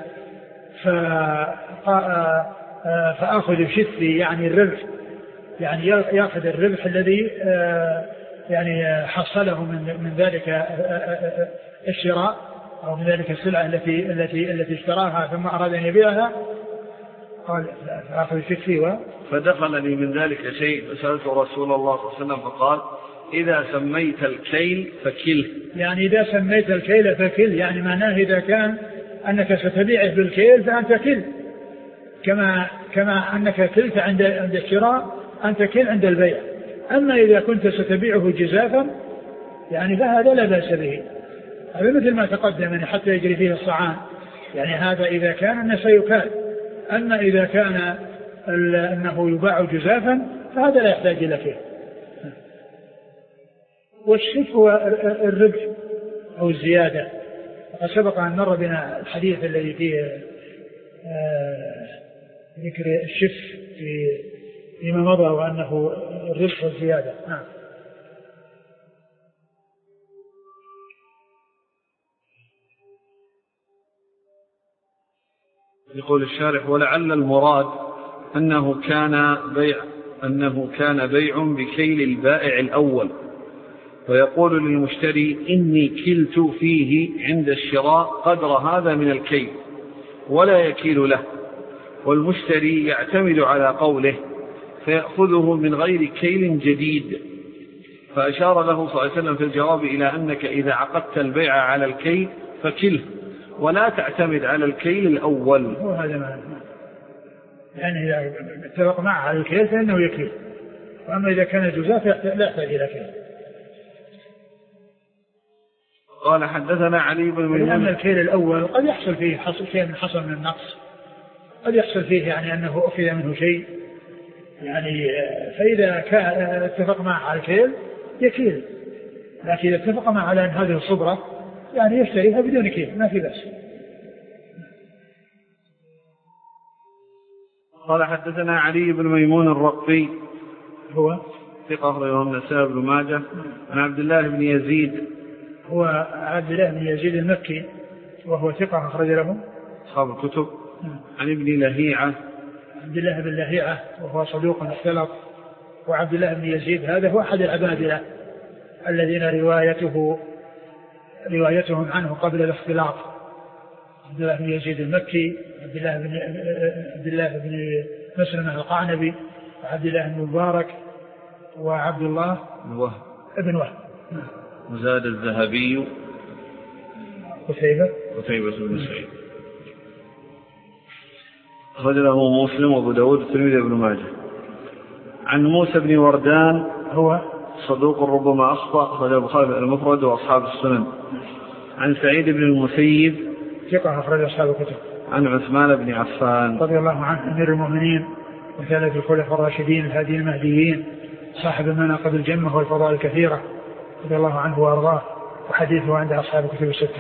فأخذ شفي، يعني الربح، يعني يأخذ الربح الذي يعني حصله من ذلك الشراء أو من ذلك السلعة التي اشتراها ثم أراد أن يبيعها. قال: فأخذ شفي فدخلني من ذلك شيء، فسألت رسول الله صلى الله عليه وسلم فقال: إذا سميت الكيل فكله. يعني إذا سميت الكيل فكل، يعني معناه إذا كان أنك ستبيعه بالكيل فأنت كل، كما أنك كلت عند الشراء أنت كل عند البيع. أما إذا كنت ستبيعه جزافا يعني فهذا لا بأس به، هذا مثل ما تقدم يعني حتى يجري فيه الصعان، يعني هذا إذا كان أنه سيكال. أما إذا كان أنه يباع جزافا فهذا لا يحتاج إلى كيل. والشف هو الربح أو الزيادة. سبق أن مر بنا الحديث الذي فيه ذكر الشف فيما مضى وأنه الربح والزيادة. يقول الشارح: ولعل المراد أنه كان بيع بكيل البائع الأول، ويقول للمشتري إني كلت فيه عند الشراء قدر هذا من الكيل ولا يكيل له، والمشتري يعتمد على قوله فيأخذه من غير كيل جديد. فأشار له صلى الله عليه وسلم في الجواب إلى أنك إذا عقدت البيع على الكيل فكله ولا تعتمد على الكيل الأول. وهذا ما يعني إذا اتفق معه على الكيل فإنه يكيل، وأما إذا كان جزاء لا يحتاج إلى كيل. قال حدثنا علي بن ميمون. لأن الكيل الأول قد يحصل فيه شيء حصل من النقص، قد يحصل فيه يعني أنه أخذ منه شيء يعني، فإذا كان اتفق معه على الكيل يكيل، لكن إذا اتفق معه على أن هذه الصبرة يعني يشتريها بدون كيل ما في بأس. قال حدثنا علي بن ميمون الرقي هو ثقة أخرجه النسائي بن ماجه عن عبد الله بن يزيد هو عبد الله بن يزيد المكي وهو ثقة أخرج له أصحاب الكتب. عن ابن لهيعة عبد الله بن لهيعة وهو صدوق اختلط. وعبد الله بن يزيد هذا هو أحد العبادلة الذين روايتهم عنه قبل الاختلاط. عبد الله بن يزيد المكي، عبد الله بن مسلم القعنبي، وعبد الله بن مبارك، وعبد الله بن وهب. وزاد الذهبي قتيبة بن سعيد. أخرج له مسلم وأبو داود والترمذي وابن ماجه. عن موسى بن وردان هو صدوق ربما أخطأ، أخرج البخاري المفرد وأصحاب السنن. عن سعيد بن المسيب ثقة أخرج أصحاب الكتب. عن عثمان بن عفان رضي الله عنه أمير المؤمنين وثالث الخلفاء الراشدين الهاديين المهديين صاحب المناقب الجمة والفضائل الكثيرة رضي الله عنه وأرضاه، وحديثه عند أصحاب الكتب الستة.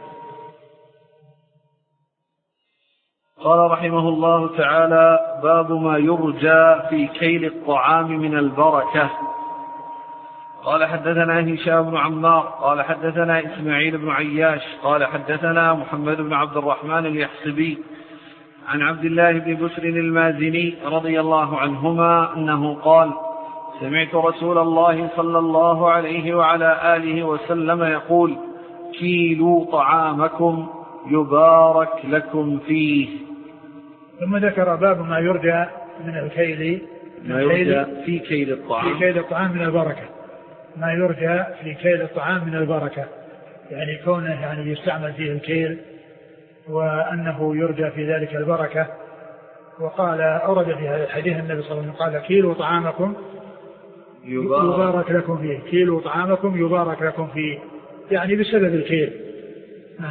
قال رحمه الله تعالى: باب ما يرجى في كيل الطعام من البركة. قال حدثنا هشام بن عمار قال حدثنا إسماعيل بن عياش قال حدثنا محمد بن عبد الرحمن اليحصبي عن عبد الله بن بسر المازني رضي الله عنهما أنه قال: سمعت رسول الله صلى الله عليه وعلى آله وسلم يقول: كيلوا طعامكم يبارك لكم فيه. ثم ذكر باب ما يرجى من الكيل، ما يرجى في كيل الطعام من البركة، ما يرجى في كيل الطعام من البركة، يعني كونه يعني يستعمل فيه الكيل وأنه يرجى في ذلك البركة. وقال أورد في هذا الحديث النبي صلى الله عليه وسلم قال: كيلوا طعامكم يبارك لكم فيه، كيلوا طعامكم يبارك لكم فيه، يعني بسبب الكيل. نعم.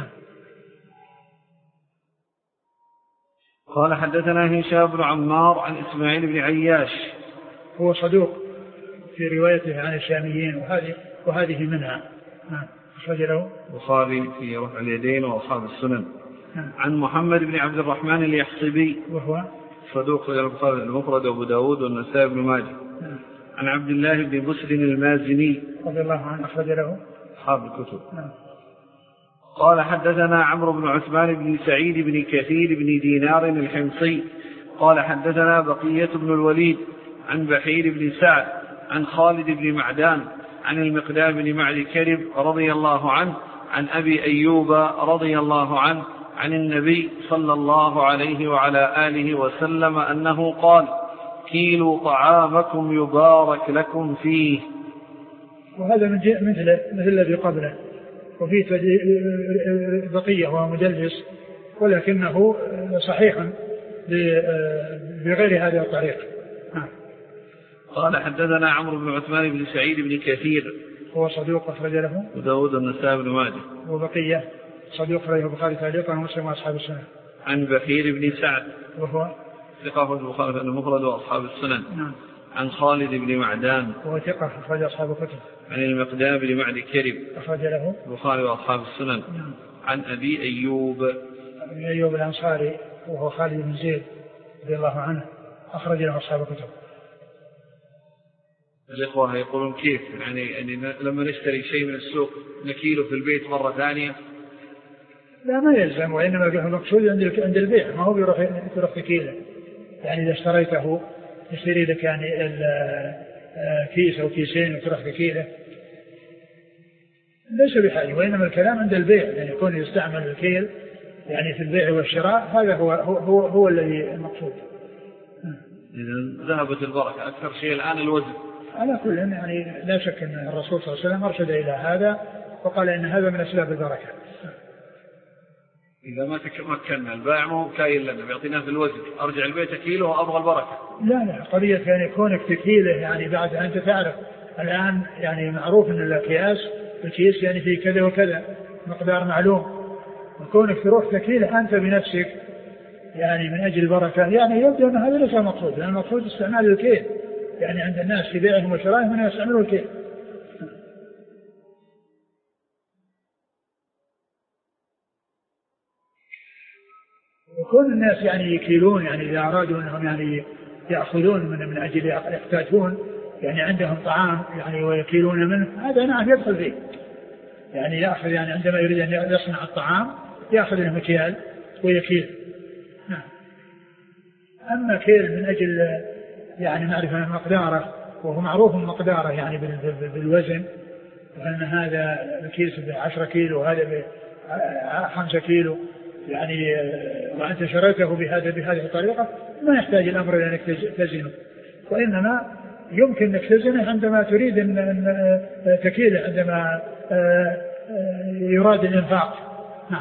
قال حدثنا هشام بن عمار عن إسماعيل بن عياش هو صدوق في روايته عن الشاميين وهذه منها. نعم. أخرج له البخاري في رفع اليدين وأصحاب السنن. عن محمد بن عبد الرحمن اليحصبي وهو صدوق في البخاري المفرد وأبو داود والنسائي بن ماجه. عن عبد الله بن بسر المازني رضي الله عنه أخرج له أصحاب الكتب. قال حدثنا عمرو بن عثمان بن سعيد بن كثير بن دينار الحمصي قال حدثنا بقية بن الوليد عن بحير بن سعد عن خالد بن معدان عن المقدام بن معد كرب رضي الله عنه عن أبي أيوب رضي الله عنه عن النبي صلى الله عليه وعلى آله وسلم أنه قال: كيلوا طعامكم يبارك لكم فيه. وهذا مثل الذي قبله، وفيه بقية وهو مدلس، ولكنه صحيح بغير هذا الطريق. قال حدثنا عمرو بن عثمان بن سعيد بن كثير هو صدوق أخرج له وداود النسائي بن ماجه. وبقية صدوق أخرجه البخاري تعليقا ومسلم وأصحاب السنن. عن بحير بن سعد وهو ثقة البخاري المفرد وأصحاب السنن. عن خالد بن معدان وهو ثقة أخرج أصحاب الكتب. عن المقدام بن معد كرب أخرج له البخاري وأصحاب السنن. عن أبي أيوب الأنصاري وهو خالد بن زيد رضي الله عنه أخرج له أصحاب الكتب. الإخوة يقولون كيف يعني لما نشتري شيء من السوق نكيله في البيت مرة ثانية؟ لا، ما يلزم، وإنما المقصود عند البيع، ما هو بيروح في كيله. يعني إذا اشتريته يشتري لك يعني كيس أو كيسين وتروح في كيله، ليس بحاجة، وإنما الكلام عند البيع، يعني يكون يستعمل الكيل يعني في البيع والشراء، هذا هو الذي المقصود. إذا ذهبت البركة. أكثر شيء الآن الوزن. على كل يعني لا شك أن الرسول صلى الله عليه وسلم أرشد إلى هذا وقال إن هذا من أسباب البركة. إذا ما تمكنا البائع مو كايل لنا بيعطينا في الوزن، أرجع البيت كيلو وأبغى البركة. لا قضية يعني كونك تكيله، يعني بعد أنت تعرف الآن يعني معروف أن الأكياس الكيس يعني في كذا وكذا مقدار معلوم، وكونك تروح تكيله أنت بنفسك يعني من أجل البركة، يعني يبدو أن هذا ليس المقصود، لأن المقصود استعمال الكيل، يعني عند الناس في بيعهم وشرائهم من يستعملوا الكيل. وكل الناس يعني يكيلون، يعني إذا أرادوا أنهم يعني يأخذون من أجل يحتاجون، يعني عندهم طعام يعني ويكيلون منه، هذا نعم يدخل فيه، يعني يأخذ يعني عندما يريد أن يصنع الطعام يأخذ المكيال ويكيل. نعم. أما كيل من أجل يعني معرفة مقداره، وهو معروف مقداره يعني بالوزن، وأن هذا الكيس ب10 كيلو وهذا ب5 كيلو، يعني وأنت شريته بهذه الطريقة، ما يحتاج الأمر إلى أنك تزنه، وإنما يمكن أنك تزنه عندما تريد أن تكيله، عندما يراد الإنفاق. نعم.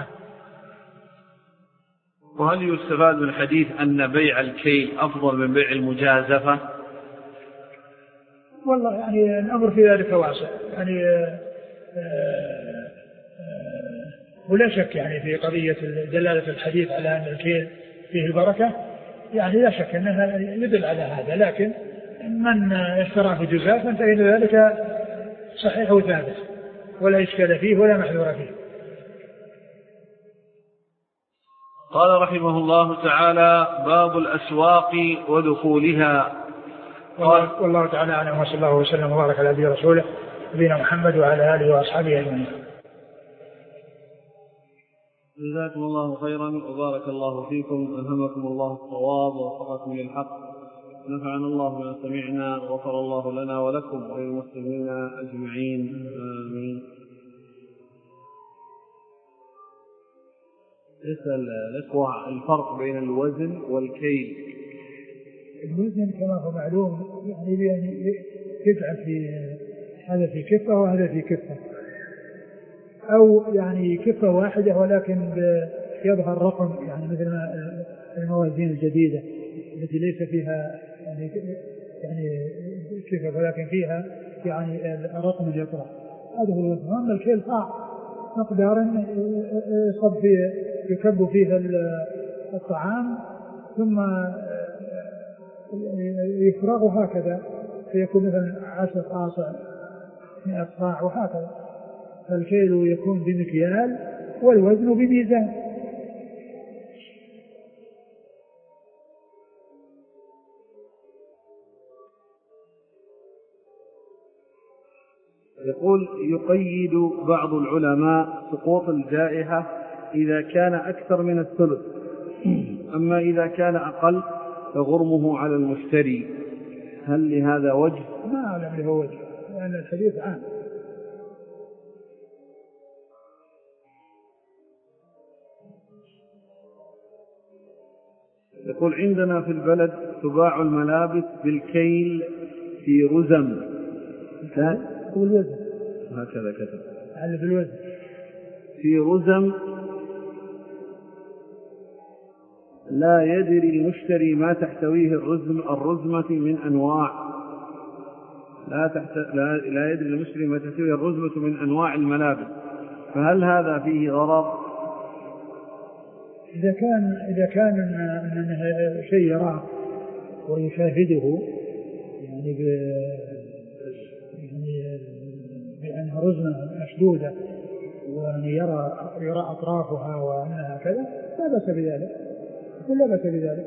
وهل يستفاد من الحديث أن بيع الكيل أفضل من بيع المجازفة؟ والله يعني الأمر في ذلك واسع، يعني ولا شك يعني في قضية دلالة الحديث على أن الكيل فيه البركة، يعني لا شك أنها يدل على هذا، لكن من اشتراه جزافا فإن ذلك صحيح وثابت ولا إشكال فيه ولا محذور فيه. قال رحمه الله تعالى: باب الأسواق ودخولها. والله تعالى أعلم، وصلى الله وسلم وبارك على نبينا رسوله نبينا محمد وعلى آله وأصحابه أجمعين. جزاكم الله خيرا وبارك الله فيكم، ألهمكم الله الصواب ووفقكم للحق، نفعنا الله بما سمعنا وغفر الله لنا ولكم وللمسلمين أجمعين، آمين. يسأل الإخوة الفرق بين الوزن والكيل. الوزن كما هو معلوم يعني يجعل في هذا في كفة وهذا في كفة، أو يعني كفة واحدة ولكن يظهر رقم، يعني مثل الموازين الجديدة التي ليس فيها يعني كفة ولكن فيها يعني رقم يطرح، هذا هو الوزن. أما الكيل صاع مقدار يكب فيها الطعام ثم يفرغ هكذا، فيكون مثلا 10 صاع 100 صاع وهكذا، فالكيل يكون بمكيال والوزن بميزان. يقول: يقيد بعض العلماء سقوط الجائحة إذا كان أكثر من الثلث، أما إذا كان أقل فغرمه على المشتري، هل لهذا وجه؟ ما أعلم له وجه، لأن الحديث عام. يقول: عندنا في البلد تباع الملابس بالكيل في رزم، بالوزن، هكذا كتب على بالوزن في رزم، لا يدري المشتري ما تحتويه الرزمة من أنواع لا يدري المشتري ما تحتويه الرزمة من أنواع الملابس، فهل هذا فيه غرض؟ إذا كان أنه شيء يراه ويشاهده يعني بأنها رزمة مشدودة وأن يرى أطرافها وأنها كذا، لا بأس بذلك، لا بأس بذلك.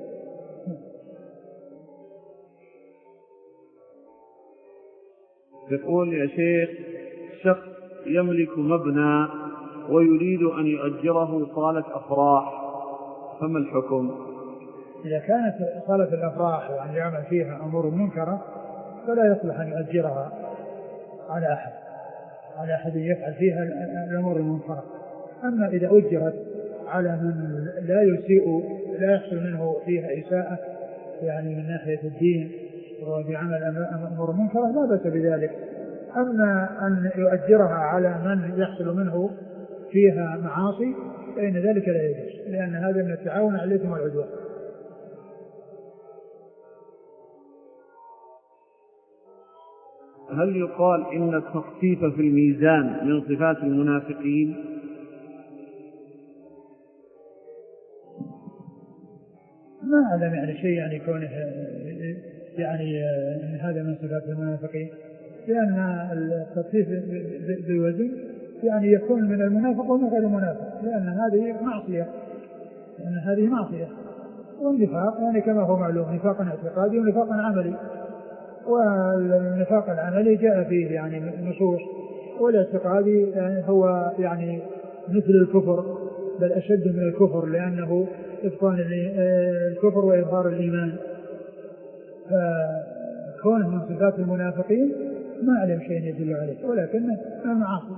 يقول: يا شيخ، شخص يملك مبنى ويريد أن يؤجره صالة أفراح، فما الحكم؟ إذا كانت صالة الأفراح وأن يعمل فيها أمور منكرة فلا يصلح أن يؤجرها على أحد، على أحد يفعل فيها الأمور المنكرة. أما إذا أجرت على من لا يسيء لا يحصل منه فيها إساءة يعني من ناحية الدين وبعمل أمور منكرة لا بأس بذلك. أما أن يؤجرها على من يحصل منه فيها معاصي فإن ذلك لا يجوز، لأن هذا من التعاون على الإثم والعدوان. هل يقال إن التخفيف في الميزان من صفات المنافقين؟ ما أعلم يعني شيء يعني كونه يعني هذا من صفات المنافقين، لأن التخفيف بالوزن يعني يكون من المنافق ومن غير المنافق، لأن هذه معصية، والنفاق يعني كما هو معلوم نفاق اعتقادي ونفاق عملي، والنفاق العملي جاء فيه يعني نصوص، والاعتقادي يعني هو يعني مثل الكفر بل أشد من الكفر، لأنه إبطان الكفر وإظهار الإيمان. فكونه من صفات المنافقين ما أعلم شيء يدل عليه، ولكنه معاصي.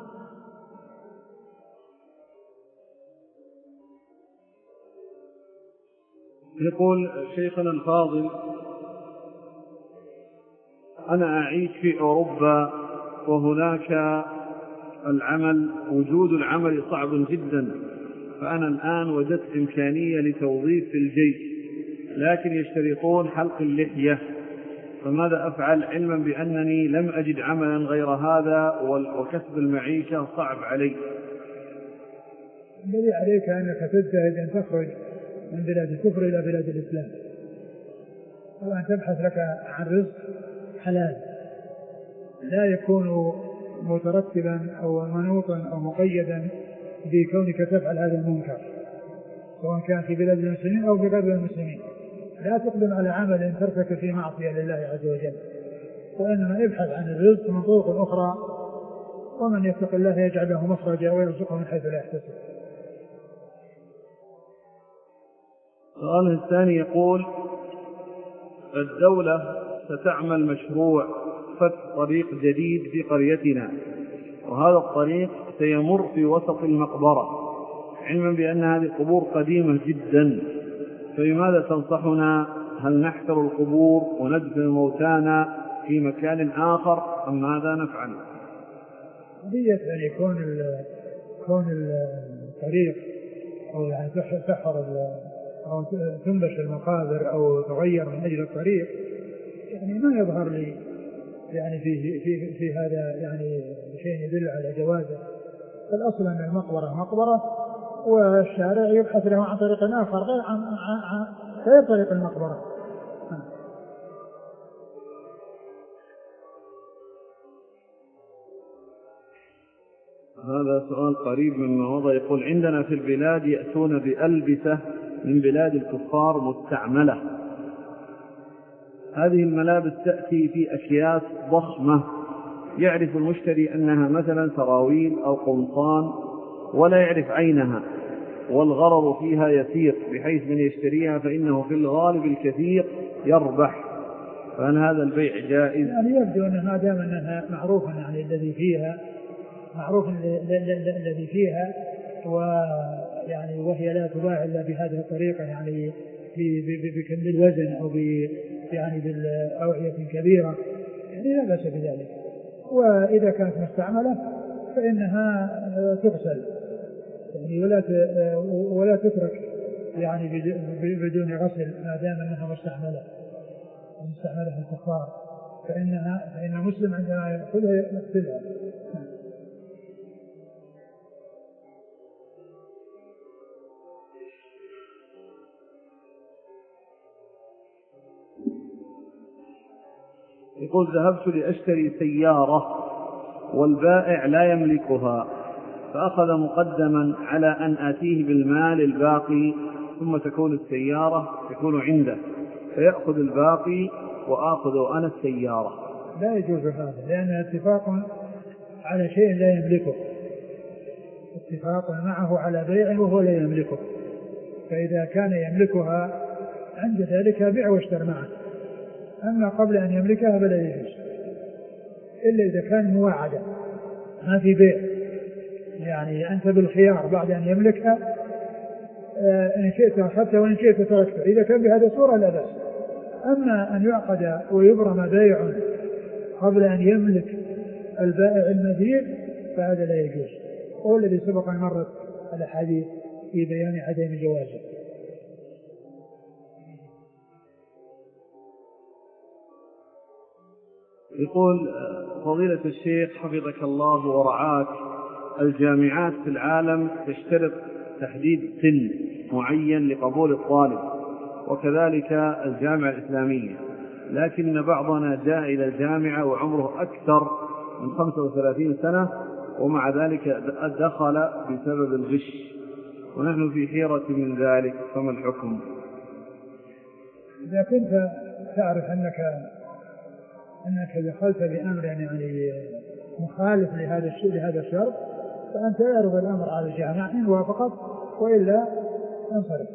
يقول شيخنا الفاضل: أنا أعيش في أوروبا وهناك وجود العمل صعب جدا، فأنا الآن وجدت إمكانية لتوظيف في الجيش، لكن يشترطون حلق اللحية، فماذا أفعل علما بأنني لم أجد عملا غير هذا وكسب المعيشة صعب علي؟ الذي عليك أنك تجتهد أن تخرج من بلاد الكفر إلى بلاد الإسلام، وأن تبحث لك عن رزق حلال لا يكون مترتبا أو منوطا أو مقيدا بكونك تفعل هذا المنكر، سواء كان في بلاد المسلمين أو في غير المسلمين. لا تقدم على عمل ترتكب فيه معصية لله عز وجل، وإنما ابحث عن الرزق من طرق أخرى، ومن يتق الله يجعل له مخرجا ويرزقه من حيث لا يحتسب. السؤال الثاني يقول: الدولة ستعمل مشروع فتح طريق جديد في قريتنا، وهذا الطريق سيمر في وسط المقبرة، علما بأن هذه قبور قديمة جدا، فبماذا تنصحنا؟ هل نحفر القبور وندفن موتانا في مكان آخر أم ماذا نفعل؟ قضية أن يكون الطريق أو يعني تحفر أو تنبش المقابر أو تغير من أجل الطريق، يعني ما يظهر لي يعني في هذا يعني شيء يدل على جوازه. الأصل أن المقبرة مقبرة، والشارع يبحث له عن طريق آخر غير طريق المقبرة. هذا سؤال قريب مما مضى. يقول: عندنا في البلاد يأتون بألبسة من بلاد الكفار مستعملة، هذه الملابس تأتي في أكياس ضخمة، يعرف المشتري أنها مثلا سراويل أو قمصان ولا يعرف عينها، والغرض فيها يسير بحيث من يشتريها فإنه في الغالب الكثير يربح، فهل هذا البيع جائز؟ يعني يبدو أن ما دام أنها معروف يعني الذي فيها معروف الذي فيها، ويعني وهي لا تباع إلا بهذه الطريقة يعني بالوزن أو يعني بالأوعية كبيرة، يعني لا بأس بذلك. وإذا كانت مستعملة فإنها تغسل يعني ولا تترك يعني بدون غسل، ما دام أنها مستعملة الكفار، فإن مسلم عندما يأخذها يغسلها. يقول: ذهبت لأشتري سيارة والبائع لا يملكها، فأخذ مقدما على أن آتيه بالمال الباقي ثم تكون السيارة تكون عنده، فيأخذ الباقي وآخذ أنا السيارة. لا يجوز هذا، لأنه اتفاق على شيء لا يملكه، اتفاق معه على بيع وهو لا يملكه، فإذا كان يملكها عند ذلك بيع واشتر معه، أما قبل أن يملكها فلا يجوز إلا إذا كان موعدا ما في بيع، يعني أنت بالخيار بعد أن يملكها، إن شئت أخذتها وإن شئت تركتها، إذا كان بهذا صورة لا بأس. أما أن يعقد ويبرم بيع قبل أن يملك البائع المبيع فهذا لا يجوز، هو الذي سبق أن مرت الأحاديث في بيان عدم جوازه. يقول فضيلة الشيخ حفظك الله ورعاك، الجامعات في العالم تشترط تحديد سن معين لقبول الطالب، وكذلك الجامعة الإسلامية، لكن بعضنا جاء إلى الجامعة وعمره أكثر من 35 سنة ومع ذلك دخل بسبب الغش، ونحن في حيرة من ذلك، فما الحكم؟ إذا كنت تعرف أنك دخلت بأمر يعني مخالف لهذا الشرط، فأنت يعرض الأمر على الجامعة إن وافقت، وإلا انصرف.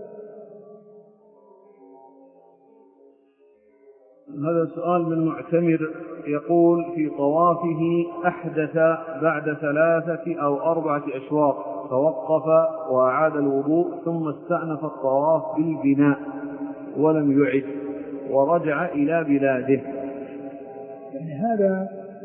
هذا سؤال من معتمر يقول في طوافه أحدث بعد 3 أو 4 أشواط، توقف وأعاد الوضوء ثم استأنف الطواف بالبناء ولم يعد ورجع إلى بلاده. يعني هذه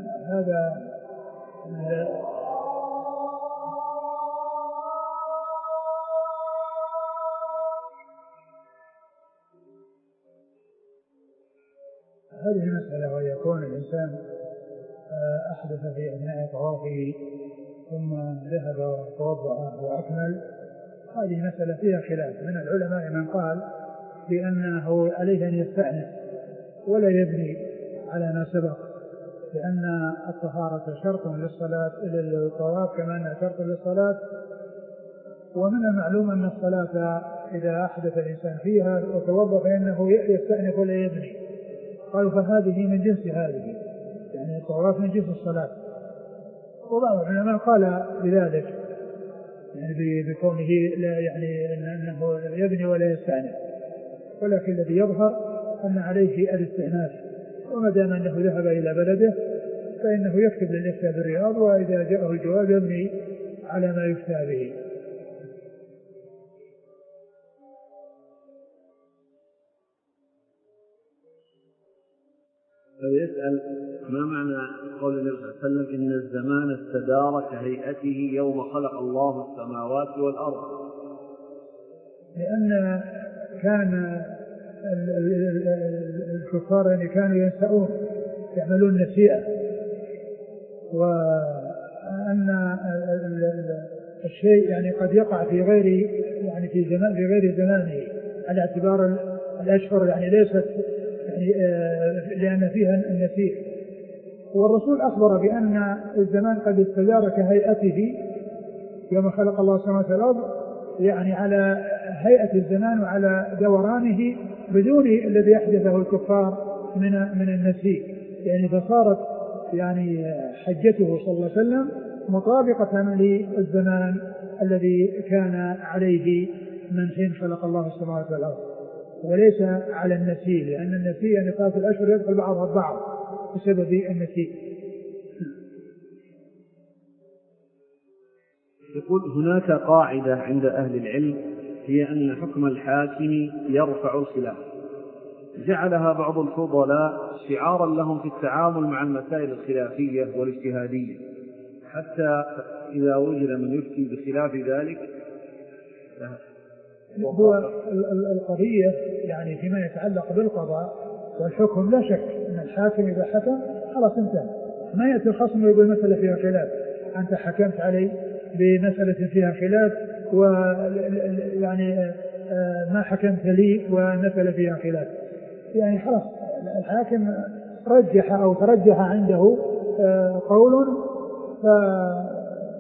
مسألة، ويكون الإنسان أحدث في أثناء طوافه ثم ذهب وتوضأ وأكمل، هذه مسألة فيها خلاف من العلماء، من قال بأنه عليه أن يستأنف ولا يبني على ما سبق، لأن الطهارة شرط للصلاة للطواف كما أنها شرط للصلاة، ومن المعلوم أن الصلاة إذا أحدث الإنسان فيها وتوضأ فإنه يستأنف ولا يبني. قالوا فهذه من جنس هذه، يعني الطواف من جنس الصلاة. وبعض العلماء قال بذلك، يعني بكونه لا يعني أنه يبني ولا يستأنف، ولكن الذي يظهر أن عليه الاستئناف، وما دام أنه ذهب إلى بلده فإنه يكتب للإفتاء بالرياض، وإذا جاءه الجواب يبني على ما يفتى به. يسأل ما معنى قول النبي صلى الله عليه وسلم إن الزمان استدار كهيئته يوم خلق الله السماوات والأرض؟ لأن كان الكفار يعني كانوا ينسؤون يعملون نسيئة، وأن الشيء يعني قد يقع في غير يعني في غير زمانه، على اعتبار الأشهر يعني ليست يعني لأن فيها النسيء. والرسول أخبر بأن الزمان قد استدار كهيئته يوم خلق الله السماوات والأرض، يعني على هيئة الزمان وعلى دورانه بدون الذي أحدثه الكفار من النسيء، يعني فصارت يعني حجته صلى الله عليه وسلم مطابقة للزمان الذي كان عليه من حين خلق الله السماوات والأرض، وليس على النسيء، لأن النسيء نقاط الأشهر يدخل بعضها البعض بسبب النسيء. يقول هناك قاعدة عند أهل العلم هي أن حكم الحاكم يرفع الخلاف، جعلها بعض الفضلاء شعارا لهم في التعامل مع المسائل الخلافية والاجتهادية، حتى إذا وجد من يفتي بخلاف ذلك. هو القضية يعني فيما يتعلق بالقضاء والحكم لا شك أن الحاكم إذا حكم خلاص انتهى، ما يأتي الخصم ويقول مسألة فيها خلاف، أنت حكمت علي بمسألة فيها خلاف ويعني ما حكمت لي ومسألة فيها خلاف، يعني خلاص الحاكم رجح أو ترجح عنده قول، فما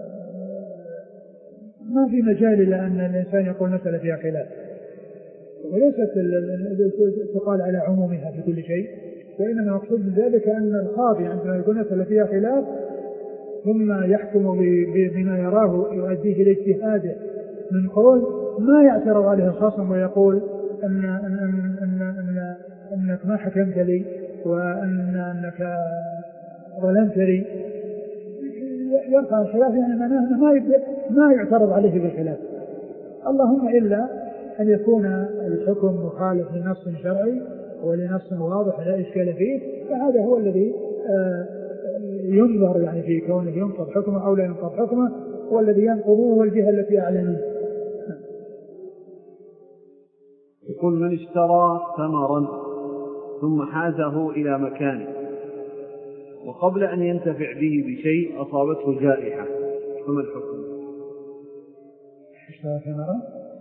في مجال إلى أن الإنسان يقول مسألة فيها خلاف، وليست تقال على عمومها في كل شيء، وإنما مقصود من ذلك أن القاضي عندما يقول مسألة فيها خلاف ثم يحكم بما يراه يؤديه إلى اجتهاده من قول، ما يعترض عليه الخصم ويقول أنك ما حكمت لي وأنك ظلمت لي، يرفع الخلاف يعني معناه ما يعترض عليه بالخلاف، اللهم إلا أن يكون الحكم مخالف لنص شرعي ولنص واضح لا إشكال فيه، فهذا هو الذي ينظر يعني في كونه ينقض حكمه أو لا ينقض حكمه، والذي ينقضه هو الجهة التي أعلنه. يقول: من اشترى ثمرا ثم حازه إلى مكانه وقبل أن ينتفع به بشيء أصابته جائحة، فما الحكم؟ اشترى ثمرا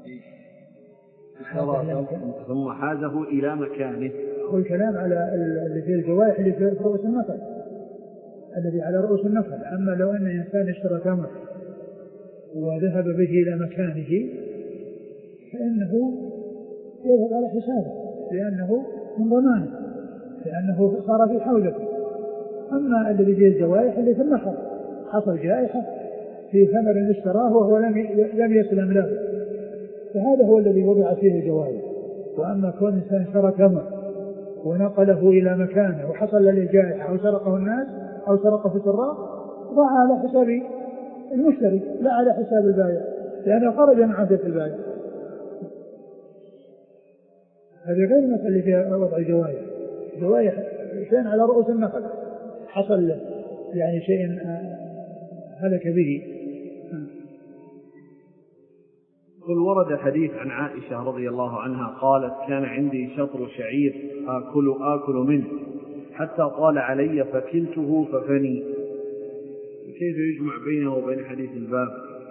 ثم حازه إلى مكانه، والكلام على اللي في الجوائح اللي في رؤوس النخل، الذي على رؤوس النخل. أما لو أن إنسان اشترى تمر وذهب به إلى مكانه فإنه يذهب على حسابه لأنه من ضمانه، لأنه صار في حوزته. أما الذي فيه الجوائح اللي في النخل حصل جائحة في ثمر اشتراه وهو لم يسلم له، فهذا هو الذي وضع فيه الجوائح. وأما كون إنسان اشترى تمر ونقله إلى مكانه وحصل له جائحة أو سرقه الناس أو سرقه في السراء، ضاع على حساب المشتري لا على حساب البائع، لأنه خرج من عهدة البائع. هذه غير المسألة فيها وضع الجوائح. الجوائح شيء على رؤوس النخل حصل يعني شيء هلك به. قل: ورد حديث عن عائشة رضي الله عنها قالت: كان عندي شطر شعير آكل منه حتى طال علي فكلته ففني. كيف يجمع بينه وبين حديث الباب؟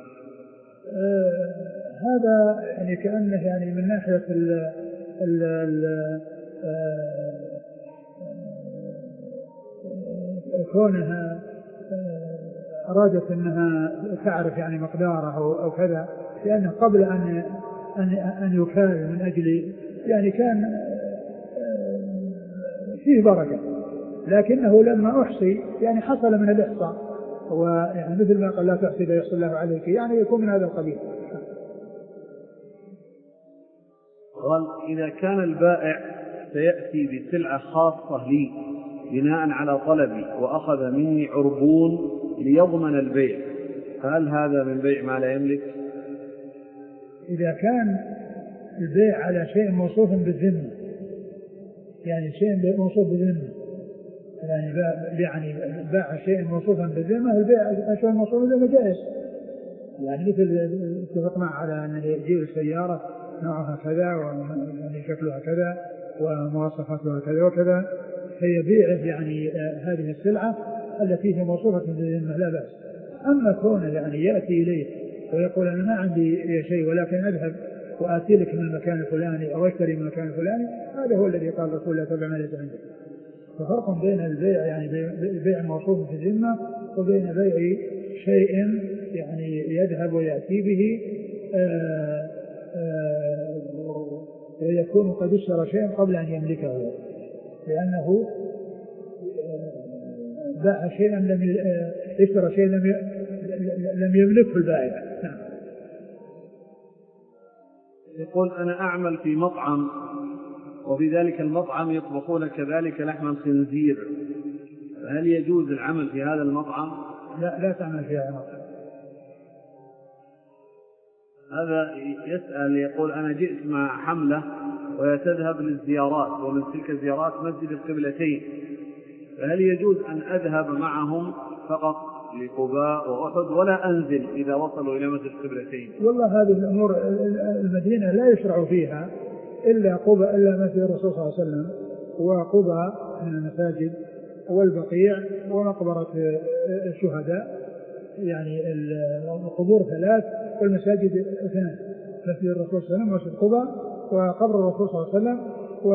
هذا يعني كأنه يعني من ناحية كونها أرادت أنها تعرف يعني مقداره أو كذا، لأنه قبل أن يكال من أجل يعني كان فيه بركة، لكنه لما أحصي يعني حصل من الإحصاء، ويعني مثل ما قال: لا تحصي لا يحصي الله عليك، يعني يكون من هذا القبيل. قال: إذا كان البائع سيأتي بسلعة خاصة لي بناء على طلبي وأخذ مني عربون ليضمن البيع، فهل هذا من بيع ما لا يملك؟ إذا كان البيع على شيء موصوف بالذمة، يعني شيء موصوف بالذمة، يعني باع شيء موصوفا بالذمة، البيع شيء موصوف بالذمة جائز. يعني مثل اتفقنا على أن يجيب السيارة نوعها كذا وشكلها كذا ومواصفاتها كذا وكذا، فيبيعه يعني هذه السلعة التي هي موصوفة بالذمة لا بأس. أما كونه يعني يأتي إليه ويقول: أنا ما عندي شيء ولكن أذهب وآتي لك من المكان الفلاني أو أشتري من المكان الفلاني، هذا هو الذي قال رسول الله تبع ما ليس عندك. ففرق بين البيع يعني بيع موصوف في الذمة وبين بيع شيء يعني يذهب ويأتي به ويكون قد اشترى شيئا قبل أن يملكه، لأنه باع شيئا اشترى شيئا لم يملكه البائع. نعم. يقول: أنا أعمل في مطعم وفي ذلك المطعم يطبخون كذلك لحم الخنزير، هل يجوز العمل في هذا المطعم؟ لا تعمل في هذا المطعم. هذا يسأل يقول: أنا جئت مع حملة وتذهب للزيارات، ومن تلك الزيارات مسجد القبلتين، فهل يجوز أن أذهب معهم فقط لقباء وأحد ولا أنزل إذا وصلوا إلى مسجد القبلتين؟ والله هذه الأمور المدينة لا يشرع فيها إلا قباء، إلا مسجد الرسول صلى الله عليه وسلم وقباء من المساجد والبقيع ومقبرة الشهداء، يعني القبور 3 والمساجد 2: مسجد الرسول صلى الله عليه وسلم ومسجد قباء وقبر الرسول صلى الله عليه وسلم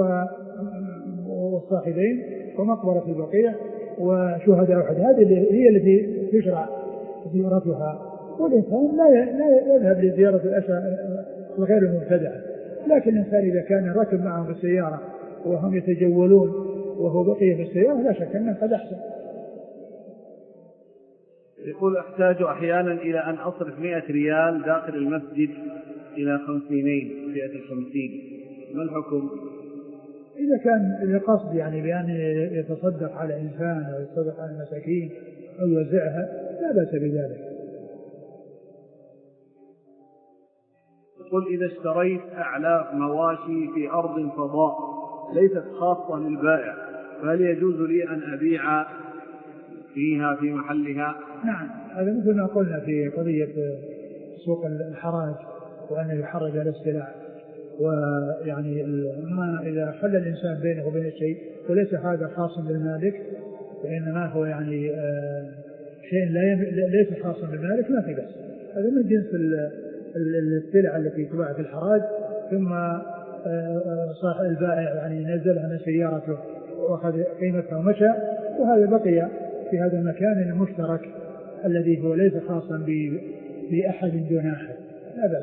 والصاحبين ومقبرة البقيع وشهداء أحد. هذه هي التي يشرع زيارتها، والإنسان لا يذهب لزيارة الأشياء غير المبتدعة، لكن الإنسان إذا كان ركب معهم في السيارة وهم يتجولون وهو بقي في السيارة لا شك أنه قد أحسن. يقول: أحتاج أحيانا إلى أن أصرف 100 ريال داخل المسجد إلى 50 فئة 50، ما الحكم؟ إذا كان لقصد يعني بأن يتصدق على إنسان أو يتصدق على المساكين أو يوزعها لا بأس بذلك. قل إذا اشتريت أعلاف مواشي في أرض فضاء ليست خاصة للبائع فهل يجوز لي أن أبيع فيها في محلها؟ نعم، هذا مثل ما قلنا في قضية سوق الحراج وأن يحرج على السلع. ويعني ما إذا خلى الإنسان بينه وبين الشيء وليس هذا خاص بالمالك وإنما هو يعني شيء ليس خاصا بالمالك ما في بأس. هذا من جنس السلع التي تباع في الحراج ثم صاحب البائع يعني نزلها من سيارته وأخذ قيمتها ومشى وهذا بقي في هذا المكان المشترك الذي هو ليس خاصا بأحد دون أحد لا بأس.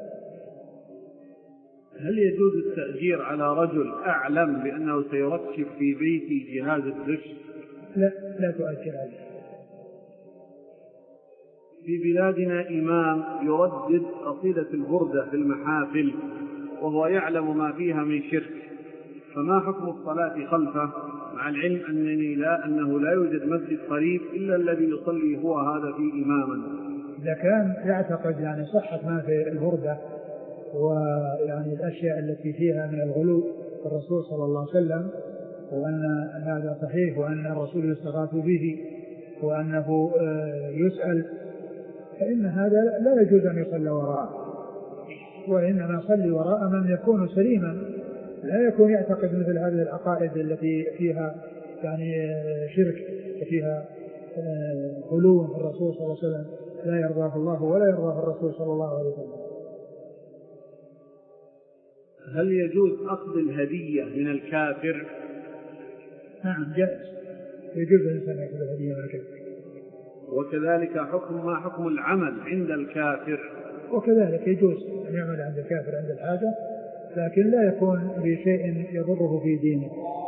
هل يجوز التأجير على رجل أعلم بأنه سيركب في بيتي جهاز الدش؟ لا تؤجر عليه. في بلادنا إمام يردد قصيدة البردة في المحافل وهو يعلم ما فيها من شرك فما حكم الصلاة خلفه مع العلم أنه لا يوجد مسجد قريب إلا الذي يصلي هو هذا فيه إماما؟ إذا كان يعتقد يعني صحة ما في البردة ويعني الأشياء التي فيها من الغلو الرسول صلى الله عليه وسلم وأن هذا صحيح وأن الرسول يستغاث به وأنه يسأل فإن هذا لا يجوز أن يصلي وراءه وإنما يصلي وراء من يكون سليما لا يكون يعتقد مثل هذه العقائد التي فيها يعني شرك وفيها غلو في الرسول صلى الله عليه وسلم لا يرضاه الله ولا يرضاه الرسول صلى الله عليه وسلم. هل يجوز أخذ الهدية من الكافر؟ نعم جائز يجوز الإنسان يأخذ الهدية من الكافر. وكذلك ما حكم العمل عند الكافر؟ وكذلك يجوز أن يعمل عند الكافر عند الحاجة لكن لا يكون بشيء يضره في دينه.